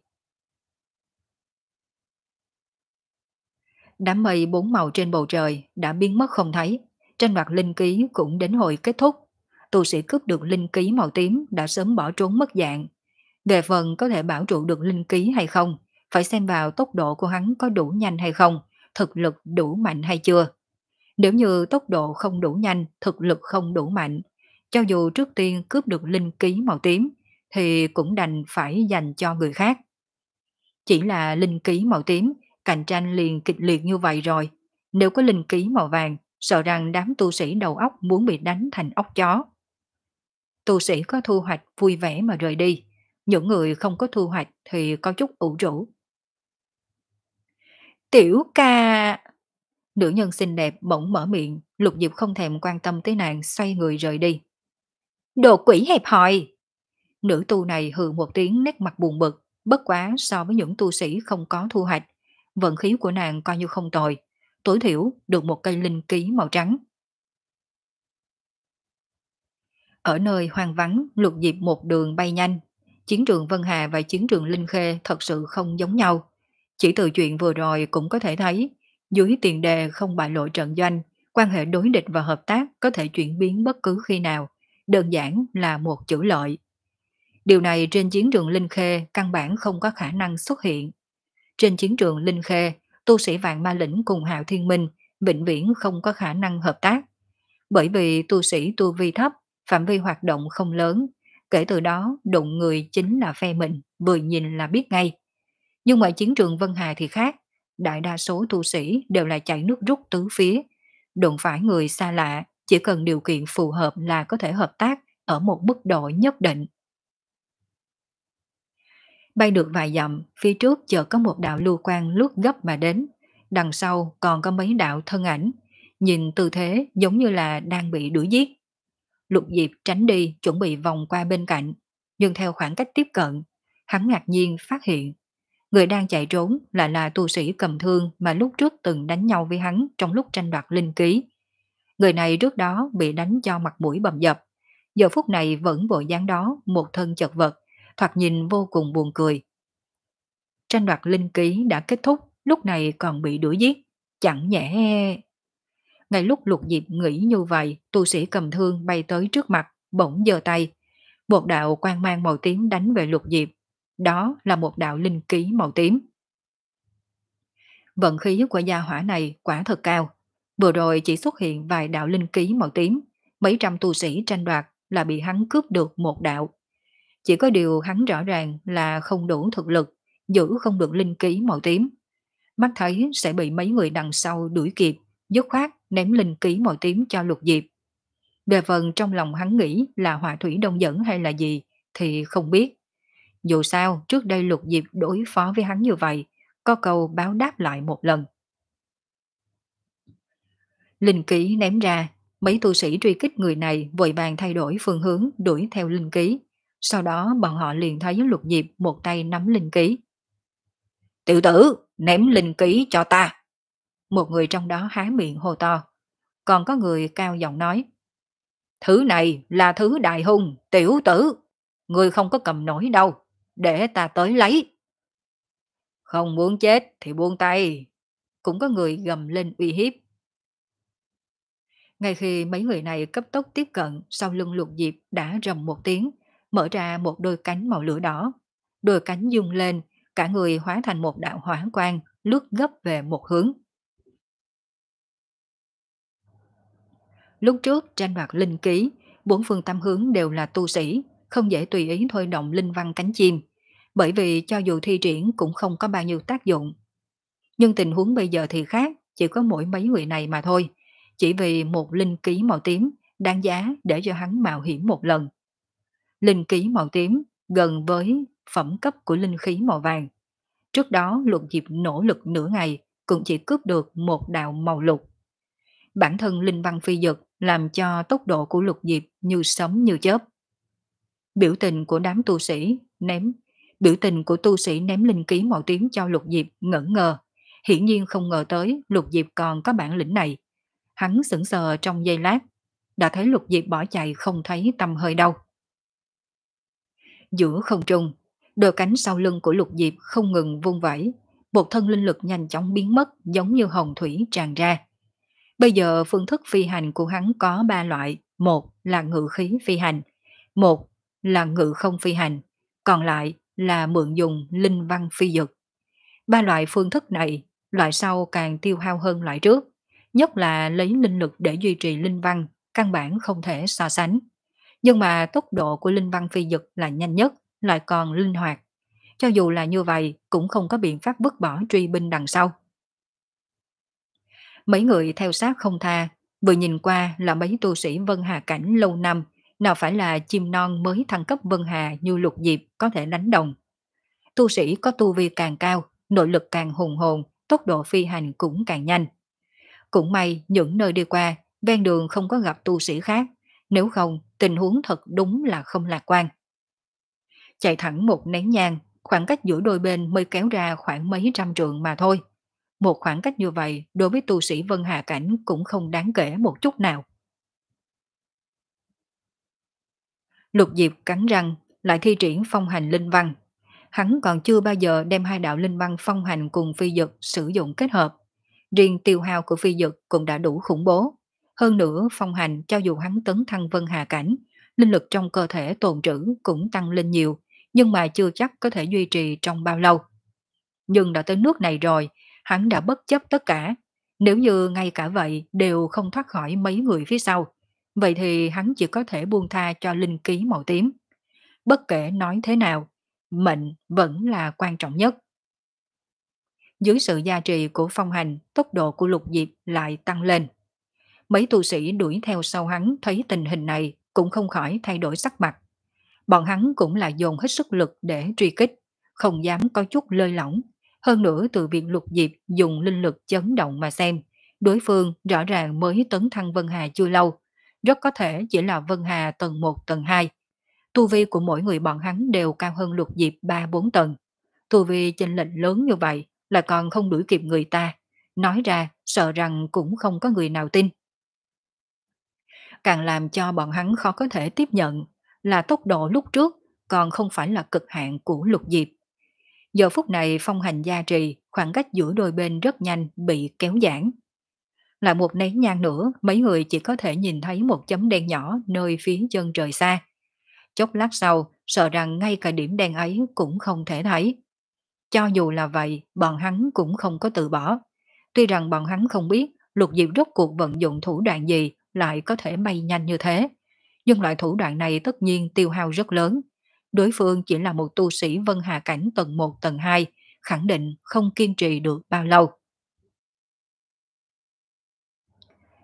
Đám mây bốn màu trên bầu trời đã biến mất không thấy, tranh đoạt linh ký cũng đến hồi kết thúc. Tu sĩ cướp được linh ký màu tím đã sớm bỏ trốn mất dạng. Về phần có thể bảo trụ được linh ký hay không, phải xem vào tốc độ của hắn có đủ nhanh hay không, thực lực đủ mạnh hay chưa. Nếu như tốc độ không đủ nhanh, thực lực không đủ mạnh, cho dù trước tiên cướp được linh ký màu tím, thì cũng đành phải dành cho người khác. Chỉ là linh ký màu tím, cạnh tranh liền kịch liệt như vậy rồi. Nếu có linh ký màu vàng, sợ rằng đám tu sĩ đầu óc muốn bị đánh thành óc chó. Tu sĩ có thu hoạch vui vẻ mà rời đi, những người không có thu hoạch thì có chút ủ rũ. Tiểu ca... Nữ nhân xinh đẹp bỗng mở miệng, Lục Diệp không thèm quan tâm tới nàng, xoay người rời đi. Đồ quỷ hẹp hòi! Nữ tu này hừ một tiếng, nét mặt buồn bực, bất quá so với những tu sĩ không có thu hoạch. Vận khí của nàng coi như không tồi, tối thiểu được một cây linh ký màu trắng. Ở nơi hoang vắng, Lục Diệp một đường bay nhanh. Chiến trường Vân Hà và chiến trường Linh Khê thật sự không giống nhau. Chỉ từ chuyện vừa rồi cũng có thể thấy, dưới tiền đề không bại lộ trận doanh, quan hệ đối địch và hợp tác có thể chuyển biến bất cứ khi nào, đơn giản là một chữ lợi. Điều này trên chiến trường Linh Khê căn bản không có khả năng xuất hiện. Trên chiến trường Linh Khê, tu sĩ Vạn Ma Lĩnh cùng Hạo Thiên Minh vĩnh viễn không có khả năng hợp tác. Bởi vì tu sĩ tu vi thấp, phạm vi hoạt động không lớn, kể từ đó đụng người chính là phe mình, vừa nhìn là biết ngay. Nhưng mà chiến trường Vân Hà thì khác, đại đa số tu sĩ đều là chạy nước rút tứ phía, đụng phải người xa lạ, chỉ cần điều kiện phù hợp là có thể hợp tác ở một mức độ nhất định. Bay được vài dặm, phía trước chợt có một đạo lưu quang lướt gấp mà đến, đằng sau còn có mấy đạo thân ảnh, nhìn tư thế giống như là đang bị đuổi giết. Lục Diệp tránh đi, chuẩn bị vòng qua bên cạnh, nhưng theo khoảng cách tiếp cận, hắn ngạc nhiên phát hiện, người đang chạy trốn lại là tu sĩ cầm thương mà lúc trước từng đánh nhau với hắn trong lúc tranh đoạt linh ký. Người này trước đó bị đánh cho mặt mũi bầm dập, giờ phút này vẫn bộ dáng đó, một thân chật vật, thoạt nhìn vô cùng buồn cười. Tranh đoạt linh ký đã kết thúc, lúc này còn bị đuổi giết, chẳng nhẽ... Ngay lúc Lục Diệp nghĩ như vậy, tu sĩ cầm thương bay tới trước mặt, bỗng giơ tay. Một đạo quang mang màu tím đánh về Lục Diệp. Đó là một đạo linh ký màu tím. Vận khí của gia hỏa này quả thật cao. Vừa rồi chỉ xuất hiện vài đạo linh ký màu tím, mấy trăm tu sĩ tranh đoạt là bị hắn cướp được một đạo. Chỉ có điều hắn rõ ràng là không đủ thực lực, giữ không được linh ký màu tím. Mắt thấy sẽ bị mấy người đằng sau đuổi kịp, dứt khoát ném linh ký màu tím cho Lục Diệp. Về phần trong lòng hắn nghĩ là họa thủy đông dẫn hay là gì thì không biết. Dù sao, trước đây Lục Diệp đối phó với hắn như vậy, có câu báo đáp lại một lần. Linh ký ném ra, mấy tu sĩ truy kích người này vội vàng thay đổi phương hướng đuổi theo linh ký. Sau đó bọn họ liền thấy Lục Diệp một tay nắm linh ký. Tiểu tử, ném linh ký cho ta. Một người trong đó há miệng hô to. Còn có người cao giọng nói. Thứ này là thứ đại hung, tiểu tử. Người không có cầm nổi đâu, để ta tới lấy. Không muốn chết thì buông tay. Cũng có người gầm lên uy hiếp. Ngay khi mấy người này cấp tốc tiếp cận, sau lưng Lục Diệp đã rầm một tiếng, mở ra một đôi cánh màu lửa đỏ. Đôi cánh dung lên, cả người hóa thành một đạo hỏa quang, lướt gấp về một hướng. Lúc trước tranh đoạt linh ký, bốn phương tám hướng đều là tu sĩ, không dễ tùy ý thôi động linh văn cánh chim, bởi vì cho dù thi triển cũng không có bao nhiêu tác dụng. Nhưng tình huống bây giờ thì khác, chỉ có mỗi mấy người này mà thôi, chỉ vì một linh ký màu tím đáng giá để cho hắn mạo hiểm một lần. Linh ký màu tím gần với phẩm cấp của linh khí màu vàng. Trước đó Lục Diệp nỗ lực nửa ngày cũng chỉ cướp được một đạo màu lục. Bản thân linh văn phi dực làm cho tốc độ của Lục Diệp như sấm như chớp. Biểu tình của đám tu sĩ ném, biểu tình của tu sĩ ném linh ký màu tím cho Lục Diệp ngẩn ngơ, hiển nhiên không ngờ tới Lục Diệp còn có bản lĩnh này. Hắn sững sờ trong giây lát, đã thấy Lục Diệp bỏ chạy không thấy tăm hơi đâu. Giữa không trung, đôi cánh sau lưng của Lục Diệp không ngừng vung vẩy, một thân linh lực nhanh chóng biến mất giống như hồng thủy tràn ra. Bây giờ phương thức phi hành của hắn có ba loại, một là ngự khí phi hành, một là ngự không phi hành, còn lại là mượn dùng linh văn phi dực. Ba loại phương thức này, loại sau càng tiêu hao hơn loại trước, nhất là lấy linh lực để duy trì linh văn, căn bản không thể so sánh. Nhưng mà tốc độ của linh văn phi dực là nhanh nhất, lại còn linh hoạt. Cho dù là như vậy, cũng không có biện pháp vứt bỏ truy binh đằng sau. Mấy người theo sát không tha, vừa nhìn qua là mấy tu sĩ Vân Hà cảnh lâu năm, nào phải là chim non mới thăng cấp Vân Hà như Lục Diệp có thể đánh đồng. Tu sĩ có tu vi càng cao, nội lực càng hùng hồn, tốc độ phi hành cũng càng nhanh. Cũng may những nơi đi qua, ven đường không có gặp tu sĩ khác, nếu không tình huống thật đúng là không lạc quan. Chạy thẳng một nén nhang, khoảng cách giữa đôi bên mới kéo ra khoảng mấy trăm trượng mà thôi. Một khoảng cách như vậy đối với tu sĩ Vân Hà Cảnh cũng không đáng kể một chút nào. Lục Diệp cắn răng, lại thi triển phong hành linh văn. Hắn còn chưa bao giờ đem hai đạo linh văn phong hành cùng phi dực sử dụng kết hợp. Riêng tiêu hao của phi dực cũng đã đủ khủng bố. Hơn nữa phong hành cho dù hắn tấn thăng Vân Hà Cảnh, linh lực trong cơ thể tồn trữ cũng tăng lên nhiều, nhưng mà chưa chắc có thể duy trì trong bao lâu. Nhưng đã tới nước này rồi, hắn đã bất chấp tất cả. Nếu như ngay cả vậy đều không thoát khỏi mấy người phía sau, vậy thì hắn chỉ có thể buông tha cho linh ký màu tím. Bất kể nói thế nào, mệnh vẫn là quan trọng nhất. Dưới sự gia trì của phong hành, tốc độ của Lục Diệp lại tăng lên. Mấy tu sĩ đuổi theo sau hắn thấy tình hình này cũng không khỏi thay đổi sắc mặt. Bọn hắn cũng là dồn hết sức lực để truy kích, không dám có chút lơi lỏng. Hơn nữa từ việc Lục Diệp dùng linh lực chấn động mà xem, đối phương rõ ràng mới tấn thăng Vân Hà chưa lâu, rất có thể chỉ là Vân Hà tầng một tầng hai. Tu vi của mỗi người bọn hắn đều cao hơn Lục Diệp ba bốn tầng. Tu vi chênh lệch lớn như vậy là còn không đuổi kịp người ta, nói ra sợ rằng cũng không có người nào tin. Càng làm cho bọn hắn khó có thể tiếp nhận là tốc độ lúc trước còn không phải là cực hạn của Lục Diệp. Giờ phút này phong hành gia trì, khoảng cách giữa đôi bên rất nhanh bị kéo giãn. Lại một nén nhang nữa, mấy người chỉ có thể nhìn thấy một chấm đen nhỏ nơi phía chân trời xa. Chốc lát sau, sợ rằng ngay cả điểm đen ấy cũng không thể thấy. Cho dù là vậy, bọn hắn cũng không có từ bỏ. Tuy rằng bọn hắn không biết Lục Diệp rốt cuộc vận dụng thủ đoạn gì lại có thể bay nhanh như thế. Nhưng loại thủ đoạn này tất nhiên tiêu hao rất lớn. Đối phương chỉ là một tu sĩ Vân Hà Cảnh tầng một tầng hai, khẳng định không kiên trì được bao lâu.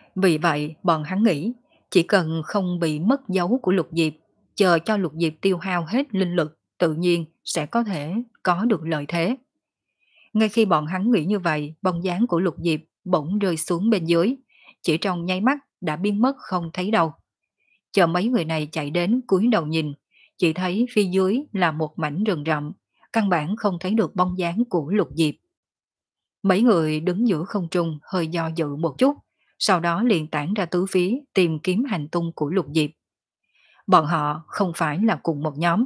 Vì vậy, bọn hắn nghĩ chỉ cần không bị mất dấu của lục diệp, chờ cho lục diệp tiêu hao hết linh lực, tự nhiên sẽ có thể có được lợi thế. Ngay khi bọn hắn nghĩ như vậy, bóng dáng của lục diệp bỗng rơi xuống bên dưới, chỉ trong nháy mắt đã biến mất không thấy đâu. Chờ mấy người này chạy đến cúi đầu nhìn, chỉ thấy phía dưới là một mảnh rừng rậm, căn bản không thấy được bóng dáng của lục diệp. Mấy người đứng giữa không trung hơi do dự một chút, sau đó liền tản ra tứ phía tìm kiếm hành tung của lục diệp. Bọn họ không phải là cùng một nhóm.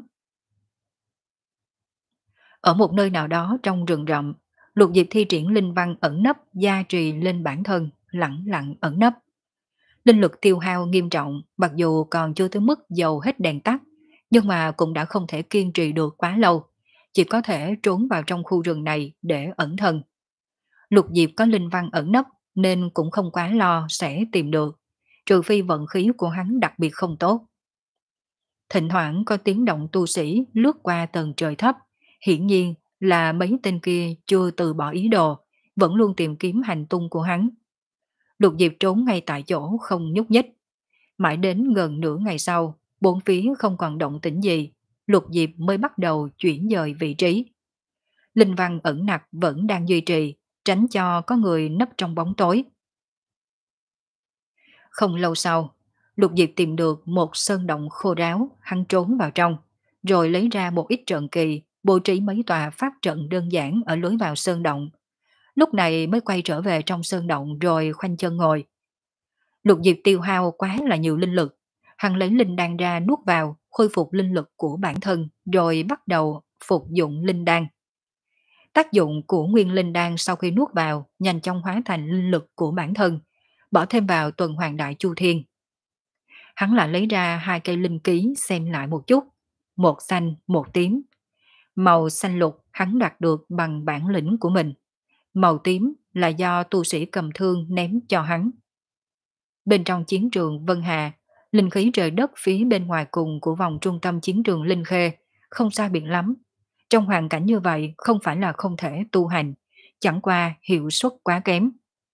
Ở một nơi nào đó trong rừng rậm, lục diệp thi triển linh văn ẩn nấp gia trì lên bản thân, lặng lặng ẩn nấp. Linh lực tiêu hao nghiêm trọng, mặc dù còn chưa tới mức dầu hết đèn tắt, nhưng mà cũng đã không thể kiên trì được quá lâu, chỉ có thể trốn vào trong khu rừng này để ẩn thân. Lục Diệp có linh văn ẩn nấp nên cũng không quá lo sẽ tìm được, trừ phi vận khí của hắn đặc biệt không tốt. Thỉnh thoảng có tiếng động tu sĩ lướt qua tầng trời thấp, hiển nhiên là mấy tên kia chưa từ bỏ ý đồ, vẫn luôn tìm kiếm hành tung của hắn. Lục Diệp trốn ngay tại chỗ không nhúc nhích. Mãi đến gần nửa ngày sau, bốn phía không còn động tĩnh gì, Lục Diệp mới bắt đầu chuyển dời vị trí. Linh văn ẩn nặc vẫn đang duy trì, tránh cho có người nấp trong bóng tối. Không lâu sau, Lục Diệp tìm được một sơn động khô ráo, hắn trốn vào trong, rồi lấy ra một ít trận kỳ, bố trí mấy tòa pháp trận đơn giản ở lối vào sơn động. Lúc này mới quay trở về trong sơn động rồi khoanh chân ngồi. Lục Diệp tiêu hao quá là nhiều linh lực, hắn lấy linh đan ra nuốt vào, khôi phục linh lực của bản thân, rồi bắt đầu phục dụng linh đan. Tác dụng của nguyên linh đan sau khi nuốt vào nhanh chóng hóa thành linh lực của bản thân, bỏ thêm vào tuần hoàn đại chu thiên. Hắn lại lấy ra hai cây linh ký xem lại một chút, một xanh, một tím. Màu xanh lục hắn đoạt được bằng bản lĩnh của mình, màu tím là do tu sĩ cầm thương ném cho hắn. Bên trong chiến trường Vân Hà, linh khí trời đất phía bên ngoài cùng của vòng trung tâm chiến trường Linh Khê, không xa biệt lắm. Trong hoàn cảnh như vậy không phải là không thể tu hành, chẳng qua hiệu suất quá kém.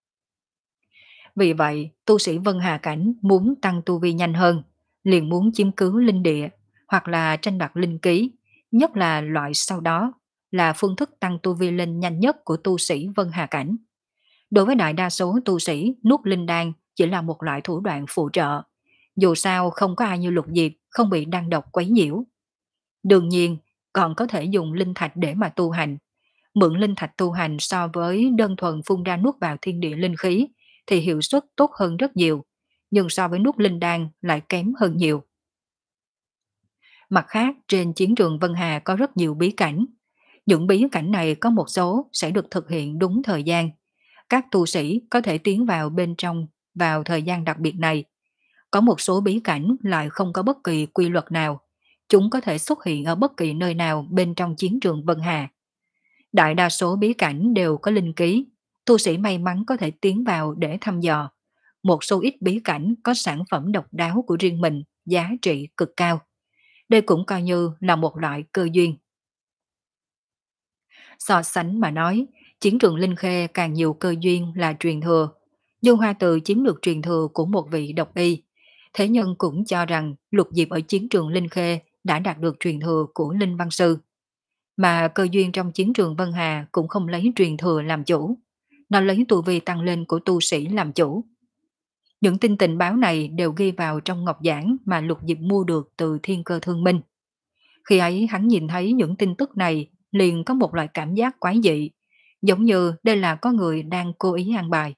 Vì vậy, tu sĩ Vân Hà Cảnh muốn tăng tu vi nhanh hơn, liền muốn chiếm cứ linh địa, hoặc là tranh đoạt linh ký, nhất là loại sau đó, là phương thức tăng tu vi lên nhanh nhất của tu sĩ Vân Hà Cảnh. Đối với đại đa số tu sĩ, nuốt linh đan chỉ là một loại thủ đoạn phụ trợ. Dù sao không có ai như Lục Diệp không bị đan độc quấy nhiễu. Đương nhiên, còn có thể dùng linh thạch để mà tu hành. Mượn linh thạch tu hành so với đơn thuần phun ra nuốt vào thiên địa linh khí thì hiệu suất tốt hơn rất nhiều, nhưng so với nuốt linh đan lại kém hơn nhiều. Mặt khác, trên chiến trường Vân Hà có rất nhiều bí cảnh. Những bí cảnh này có một số sẽ được thực hiện đúng thời gian. Các tu sĩ có thể tiến vào bên trong vào thời gian đặc biệt này. Có một số bí cảnh lại không có bất kỳ quy luật nào. Chúng có thể xuất hiện ở bất kỳ nơi nào bên trong chiến trường Vân Hà. Đại đa số bí cảnh đều có linh ký. Tu sĩ may mắn có thể tiến vào để thăm dò. Một số ít bí cảnh có sản phẩm độc đáo của riêng mình, giá trị cực cao. Đây cũng coi như là một loại cơ duyên. So sánh mà nói, chiến trường Linh Khê càng nhiều cơ duyên là truyền thừa. Dương Hoa Từ chiếm được truyền thừa của một vị độc y. Thế nhân cũng cho rằng Lục Diệp ở chiến trường Linh Khê đã đạt được truyền thừa của Linh Văn Sư. Mà cơ duyên trong chiến trường Vân Hà cũng không lấy truyền thừa làm chủ. Nó lấy tu vi tăng lên của tu sĩ làm chủ. Những tin tình báo này đều ghi vào trong ngọc giảng mà Lục Diệp mua được từ Thiên Cơ Thương Minh. Khi ấy hắn nhìn thấy những tin tức này liền có một loại cảm giác quái dị, giống như đây là có người đang cố ý an bài.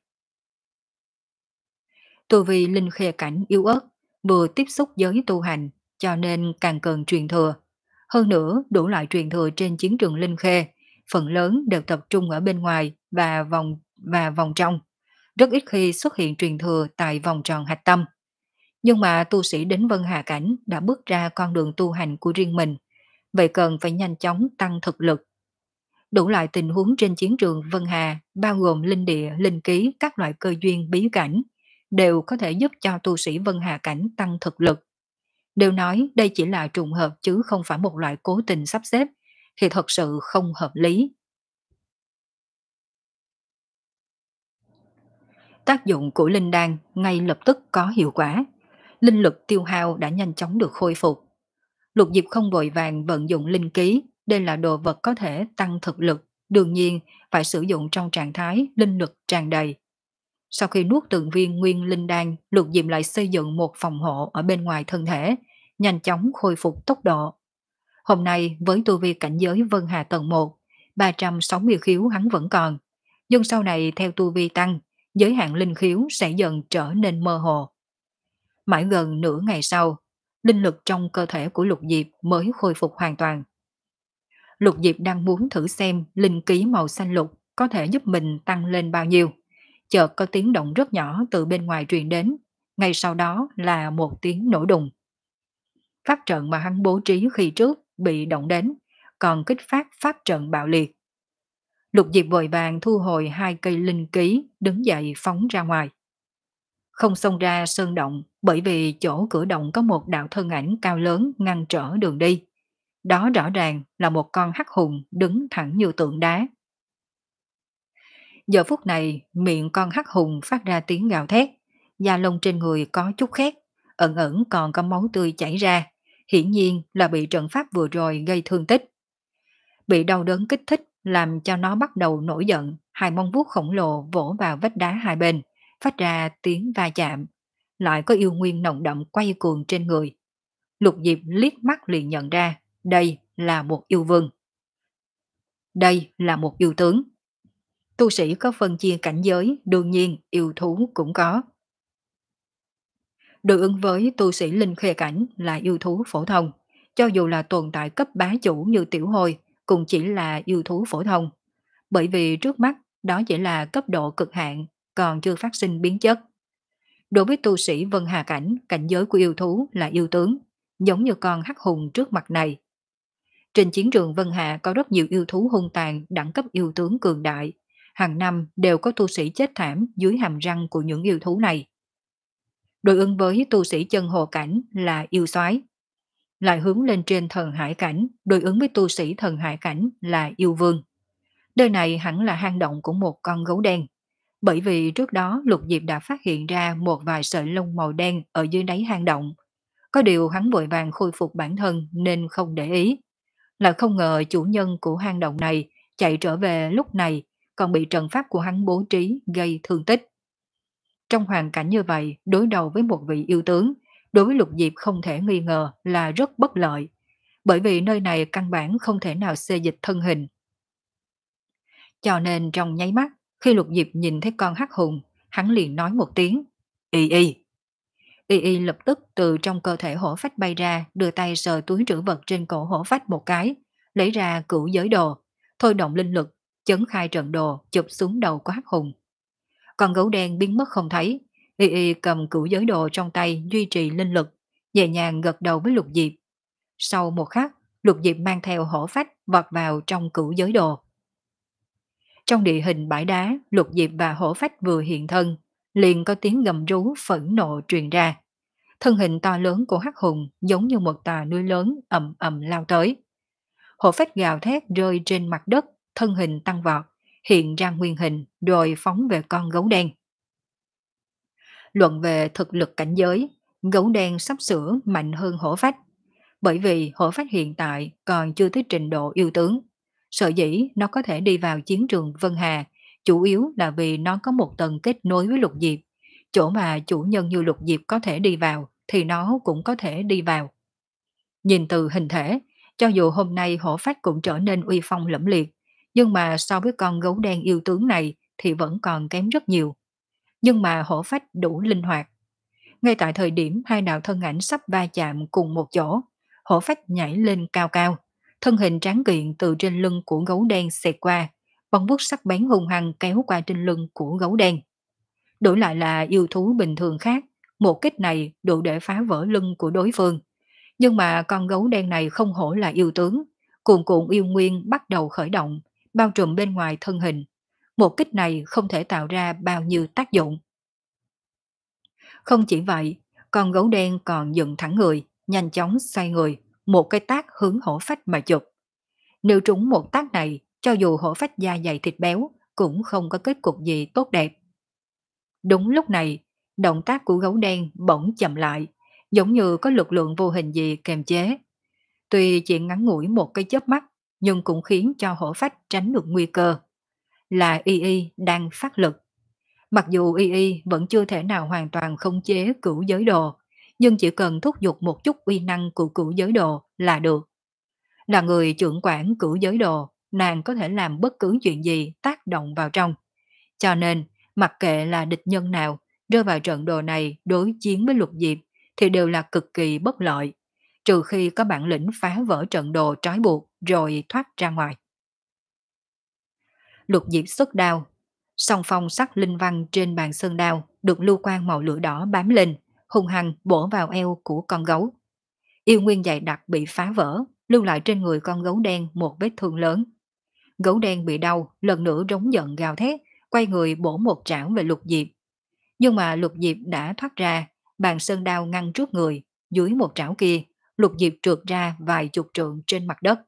Tu vì linh khê cảnh yếu ớt, vừa tiếp xúc giới tu hành, cho nên càng cần truyền thừa. Hơn nữa, đủ loại truyền thừa trên chiến trường linh khê, phần lớn đều tập trung ở bên ngoài và vòng và vòng trong. Rất ít khi xuất hiện truyền thừa tại vòng tròn hạch tâm. Nhưng mà tu sĩ đến Vân Hà Cảnh đã bước ra con đường tu hành của riêng mình, vậy cần phải nhanh chóng tăng thực lực. Đủ loại tình huống trên chiến trường Vân Hà, bao gồm linh địa, linh ký, các loại cơ duyên bí cảnh, đều có thể giúp cho tu sĩ Vân Hà Cảnh tăng thực lực. Đều nói đây chỉ là trùng hợp chứ không phải một loại cố tình sắp xếp, thì thật sự không hợp lý. Tác dụng của linh đan ngay lập tức có hiệu quả. Linh lực tiêu hao đã nhanh chóng được khôi phục. Lục Diệp không vội vàng vận dụng linh ký, đây là đồ vật có thể tăng thực lực, đương nhiên phải sử dụng trong trạng thái linh lực tràn đầy. Sau khi nuốt từng viên nguyên linh đan, Lục Diệp lại xây dựng một phòng hộ ở bên ngoài thân thể, nhanh chóng khôi phục tốc độ. Hôm nay với tu vi cảnh giới Vân Hà tầng một, ba trăm sáu mươi khiếu hắn vẫn còn, nhưng sau này theo tu vi tăng, giới hạn linh khiếu sẽ dần trở nên mơ hồ. Mãi gần nửa ngày sau, linh lực trong cơ thể của Lục Diệp mới khôi phục hoàn toàn. Lục Diệp đang muốn thử xem linh ký màu xanh lục có thể giúp mình tăng lên bao nhiêu. Chợt có tiếng động rất nhỏ từ bên ngoài truyền đến, ngay sau đó là một tiếng nổ đùng. Pháp trận mà hắn bố trí khi trước bị động đến, còn kích phát pháp trận bạo liệt. Lục Diệp vội vàng thu hồi hai cây linh ký, đứng dậy phóng ra ngoài. Không xông ra sơn động, bởi vì chỗ cửa động có một đạo thân ảnh cao lớn ngăn trở đường đi. Đó rõ ràng là một con hắc hùng đứng thẳng như tượng đá. Giờ phút này, miệng con hắc hùng phát ra tiếng gào thét, da lông trên người có chút khét, ẩn ẩn còn có máu tươi chảy ra, hiển nhiên là bị trận pháp vừa rồi gây thương tích. Bị đau đớn kích thích làm cho nó bắt đầu nổi giận, hai móng vuốt khổng lồ vỗ vào vách đá hai bên, phát ra tiếng va chạm, lại có yêu nguyên nồng đậm quay cuồng trên người. Lục Diệp liếc mắt liền nhận ra, đây là một yêu vương. Đây là một yêu tướng. Tu sĩ có phân chia cảnh giới, đương nhiên yêu thú cũng có. Đối ứng với tu sĩ linh khê cảnh là yêu thú phổ thông, cho dù là tồn tại cấp bá chủ như tiểu hồi, cũng chỉ là yêu thú phổ thông. Bởi vì trước mắt đó chỉ là cấp độ cực hạn, còn chưa phát sinh biến chất. Đối với tu sĩ Vân Hà cảnh, cảnh giới của yêu thú là yêu tướng, giống như con hắc hùng trước mặt này. Trên chiến trường Vân Hà có rất nhiều yêu thú hung tàn, đẳng cấp yêu tướng cường đại. Hàng năm đều có tu sĩ chết thảm dưới hàm răng của những yêu thú này. Đối ứng với tu sĩ chân hồ cảnh là yêu soái, lại hướng lên trên thần hải cảnh, đối ứng với tu sĩ thần hải cảnh là yêu vương. Nơi này hẳn là hang động của một con gấu đen, bởi vì trước đó Lục Diệp đã phát hiện ra một vài sợi lông màu đen ở dưới đáy hang động. Có điều hắn vội vàng khôi phục bản thân nên không để ý. Lại không ngờ chủ nhân của hang động này chạy trở về lúc này còn bị trận pháp của hắn bố trí gây thương tích. Trong hoàn cảnh như vậy, đối đầu với một vị yêu tướng, đối với Lục Diệp không thể nghi ngờ là rất bất lợi, bởi vì nơi này căn bản không thể nào xê dịch thân hình. Cho nên trong nháy mắt, khi Lục Diệp nhìn thấy con hắc hùng, hắn liền nói một tiếng, y y. Y y lập tức từ trong cơ thể hổ phách bay ra, đưa tay sờ túi trữ vật trên cổ hổ phách một cái, lấy ra cửu giới đồ, thôi động linh lực, chấn khai trận đồ, chụp xuống đầu của hắc hùng. Con gấu đen biến mất không thấy, Y y cầm cửu giới đồ trong tay duy trì linh lực, nhẹ nhàng gật đầu với Lục Diệp. Sau một khắc, Lục Diệp mang theo hổ phách vọt vào trong cửu giới đồ. Trong địa hình bãi đá, Lục Diệp và hổ phách vừa hiện thân, liền có tiếng gầm rú phẫn nộ truyền ra. Thân hình to lớn của hắc hùng giống như một tòa núi lớn ầm ầm lao tới. Hổ phách gào thét rơi trên mặt đất, thân hình tăng vọt, hiện ra nguyên hình rồi phóng về con gấu đen. Luận về thực lực cảnh giới, gấu đen sắp sửa mạnh hơn hổ phách. Bởi vì hổ phách hiện tại còn chưa tới trình độ yêu tướng. Sở dĩ nó có thể đi vào chiến trường Vân Hà, chủ yếu là vì nó có một tầng kết nối với Lục Diệp. Chỗ mà chủ nhân như Lục Diệp có thể đi vào, thì nó cũng có thể đi vào. Nhìn từ hình thể, cho dù hôm nay hổ phách cũng trở nên uy phong lẫm liệt, nhưng mà so với con gấu đen yêu tướng này thì vẫn còn kém rất nhiều. Nhưng mà hổ phách đủ linh hoạt. Ngay tại thời điểm hai đạo thân ảnh sắp va chạm cùng một chỗ, hổ phách nhảy lên cao cao, thân hình tráng kiện từ trên lưng của gấu đen xẹt qua, bóng vuốt sắc bén hung hăng kéo qua trên lưng của gấu đen. Đổi lại là yêu thú bình thường khác, một kích này đủ để phá vỡ lưng của đối phương. Nhưng mà con gấu đen này không hổ là yêu tướng, cuồn cuộn yêu nguyên bắt đầu khởi động, bao trùm bên ngoài thân hình. Một kích này không thể tạo ra bao nhiêu tác dụng. Không chỉ vậy, con gấu đen còn dựng thẳng người, nhanh chóng xoay người, một cái tác hướng hổ phách mà chụp. Nếu trúng một tác này, cho dù hổ phách da dày thịt béo, cũng không có kết cục gì tốt đẹp. Đúng lúc này, động tác của gấu đen bỗng chậm lại, giống như có lực lượng vô hình gì kềm chế. Tuy chỉ ngắn ngủi một cái chớp mắt, nhưng cũng khiến cho hổ phách tránh được nguy cơ. Là Y Y đang phát lực. Mặc dù Y Y vẫn chưa thể nào hoàn toàn khống chế cửu giới đồ, nhưng chỉ cần thúc giục một chút uy năng của cửu giới đồ là được. Là người trưởng quản cửu giới đồ, nàng có thể làm bất cứ chuyện gì tác động vào trong. Cho nên, mặc kệ là địch nhân nào rơi vào trận đồ này đối chiến với Lục Diệp thì đều là cực kỳ bất lợi, trừ khi có bản lĩnh phá vỡ trận đồ trói buộc rồi thoát ra ngoài. Lục Diệp xuất đao, song phong sắc linh văn trên bàn sơn đao được lưu quang màu lửa đỏ bám lên, hung hăng bổ vào eo của con gấu. Yêu nguyên dày đặc bị phá vỡ, lưu lại trên người con gấu đen một vết thương lớn. Gấu đen bị đau, lần nữa rống giận gào thét, quay người bổ một trảo về Lục Diệp. Nhưng mà Lục Diệp đã thoát ra, bàn sơn đao ngăn trước người, dưới một trảo kia, Lục Diệp trượt ra vài chục trượng trên mặt đất.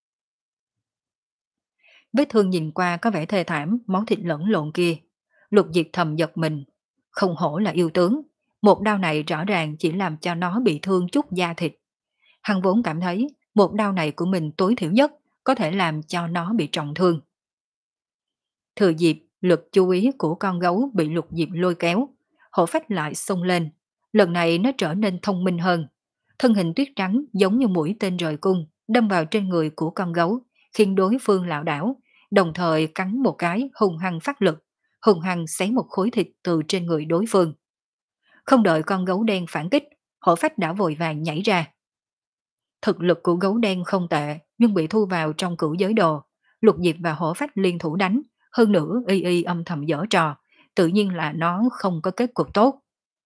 Vết thương nhìn qua có vẻ thê thảm, máu thịt lẫn lộn kia. Lục Diệp thầm giật mình, không hổ là yêu tướng, một đao này rõ ràng chỉ làm cho nó bị thương chút da thịt. Hắn vốn cảm thấy một đao này của mình tối thiểu nhất có thể làm cho nó bị trọng thương. Thừa dịp lực chú ý của con gấu bị Lục Diệp lôi kéo, hổ phách lại xông lên. Lần này nó trở nên thông minh hơn. Thân hình tuyết trắng giống như mũi tên rời cung, đâm vào trên người của con gấu, khiến đối phương lảo đảo, đồng thời cắn một cái hung hăng phát lực, hung hăng xé một khối thịt từ trên người đối phương. Không đợi con gấu đen phản kích, hổ phách đã vội vàng nhảy ra. Thực lực của gấu đen không tệ, nhưng bị thu vào trong cửu giới đồ. Lục Diệp và hổ phách liên thủ đánh, hơn nữa Y Y âm thầm giở trò, tự nhiên là nó không có kết cục tốt.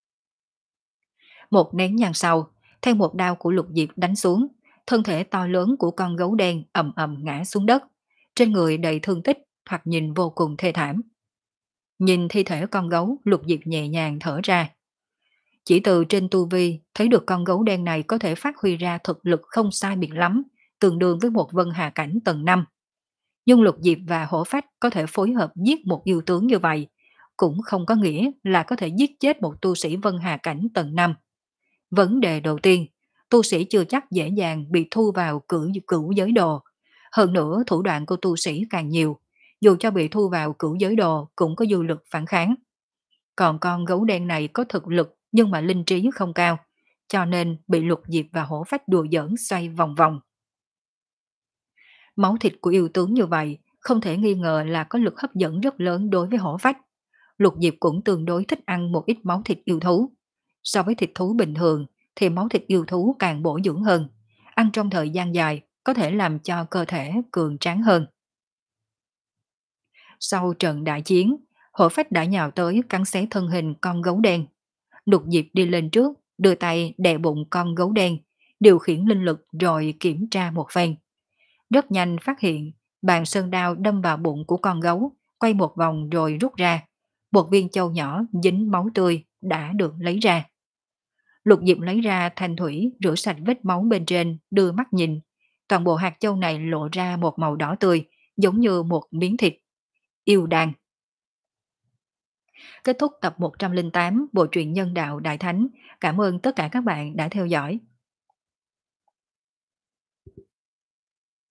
Một nén nhang sau, theo một đao của Lục Diệp đánh xuống, thân thể to lớn của con gấu đen ầm ầm ngã xuống đất, trên người đầy thương tích, thoạt nhìn vô cùng thê thảm. Nhìn thi thể con gấu, Lục Diệp nhẹ nhàng thở ra. Chỉ từ trên tu vi thấy được con gấu đen này có thể phát huy ra thực lực không sai biệt lắm, tương đương với một vân hà cảnh tầng năm. Nhưng Lục Diệp và hổ phách có thể phối hợp giết một yêu tướng như vậy, cũng không có nghĩa là có thể giết chết một tu sĩ vân hà cảnh tầng năm. Vấn đề đầu tiên, tu sĩ chưa chắc dễ dàng bị thu vào cửu cửu giới đồ. Hơn nữa thủ đoạn của tu sĩ càng nhiều, dù cho bị thu vào cửu giới đồ cũng có dư lực phản kháng. Còn con gấu đen này có thực lực nhưng mà linh trí không cao, cho nên bị Lục Diệp và hổ phách đùa giỡn xoay vòng vòng. Máu thịt của yêu tướng như vậy không thể nghi ngờ là có lực hấp dẫn rất lớn đối với hổ phách. Lục Diệp cũng tương đối thích ăn một ít máu thịt yêu thú. So với thịt thú bình thường thì máu thịt yêu thú càng bổ dưỡng hơn. Ăn trong thời gian dài có thể làm cho cơ thể cường tráng hơn. Sau trận đại chiến, hổ phách đã nhào tới cắn xé thân hình con gấu đen. Lục Diệp đi lên trước, đưa tay đè bụng con gấu đen, điều khiển linh lực rồi kiểm tra một phen. Rất nhanh phát hiện, bàn sơn đao đâm vào bụng của con gấu, quay một vòng rồi rút ra. Một viên châu nhỏ dính máu tươi đã được lấy ra. Lục Diệp lấy ra thanh thủy, rửa sạch vết máu bên trên, đưa mắt nhìn. Toàn bộ hạt châu này lộ ra một màu đỏ tươi, giống như một miếng thịt. Yêu đan. Kết thúc tập một trăm lẻ tám Bộ truyện Nhân đạo Đại Thánh. Cảm ơn tất cả các bạn đã theo dõi.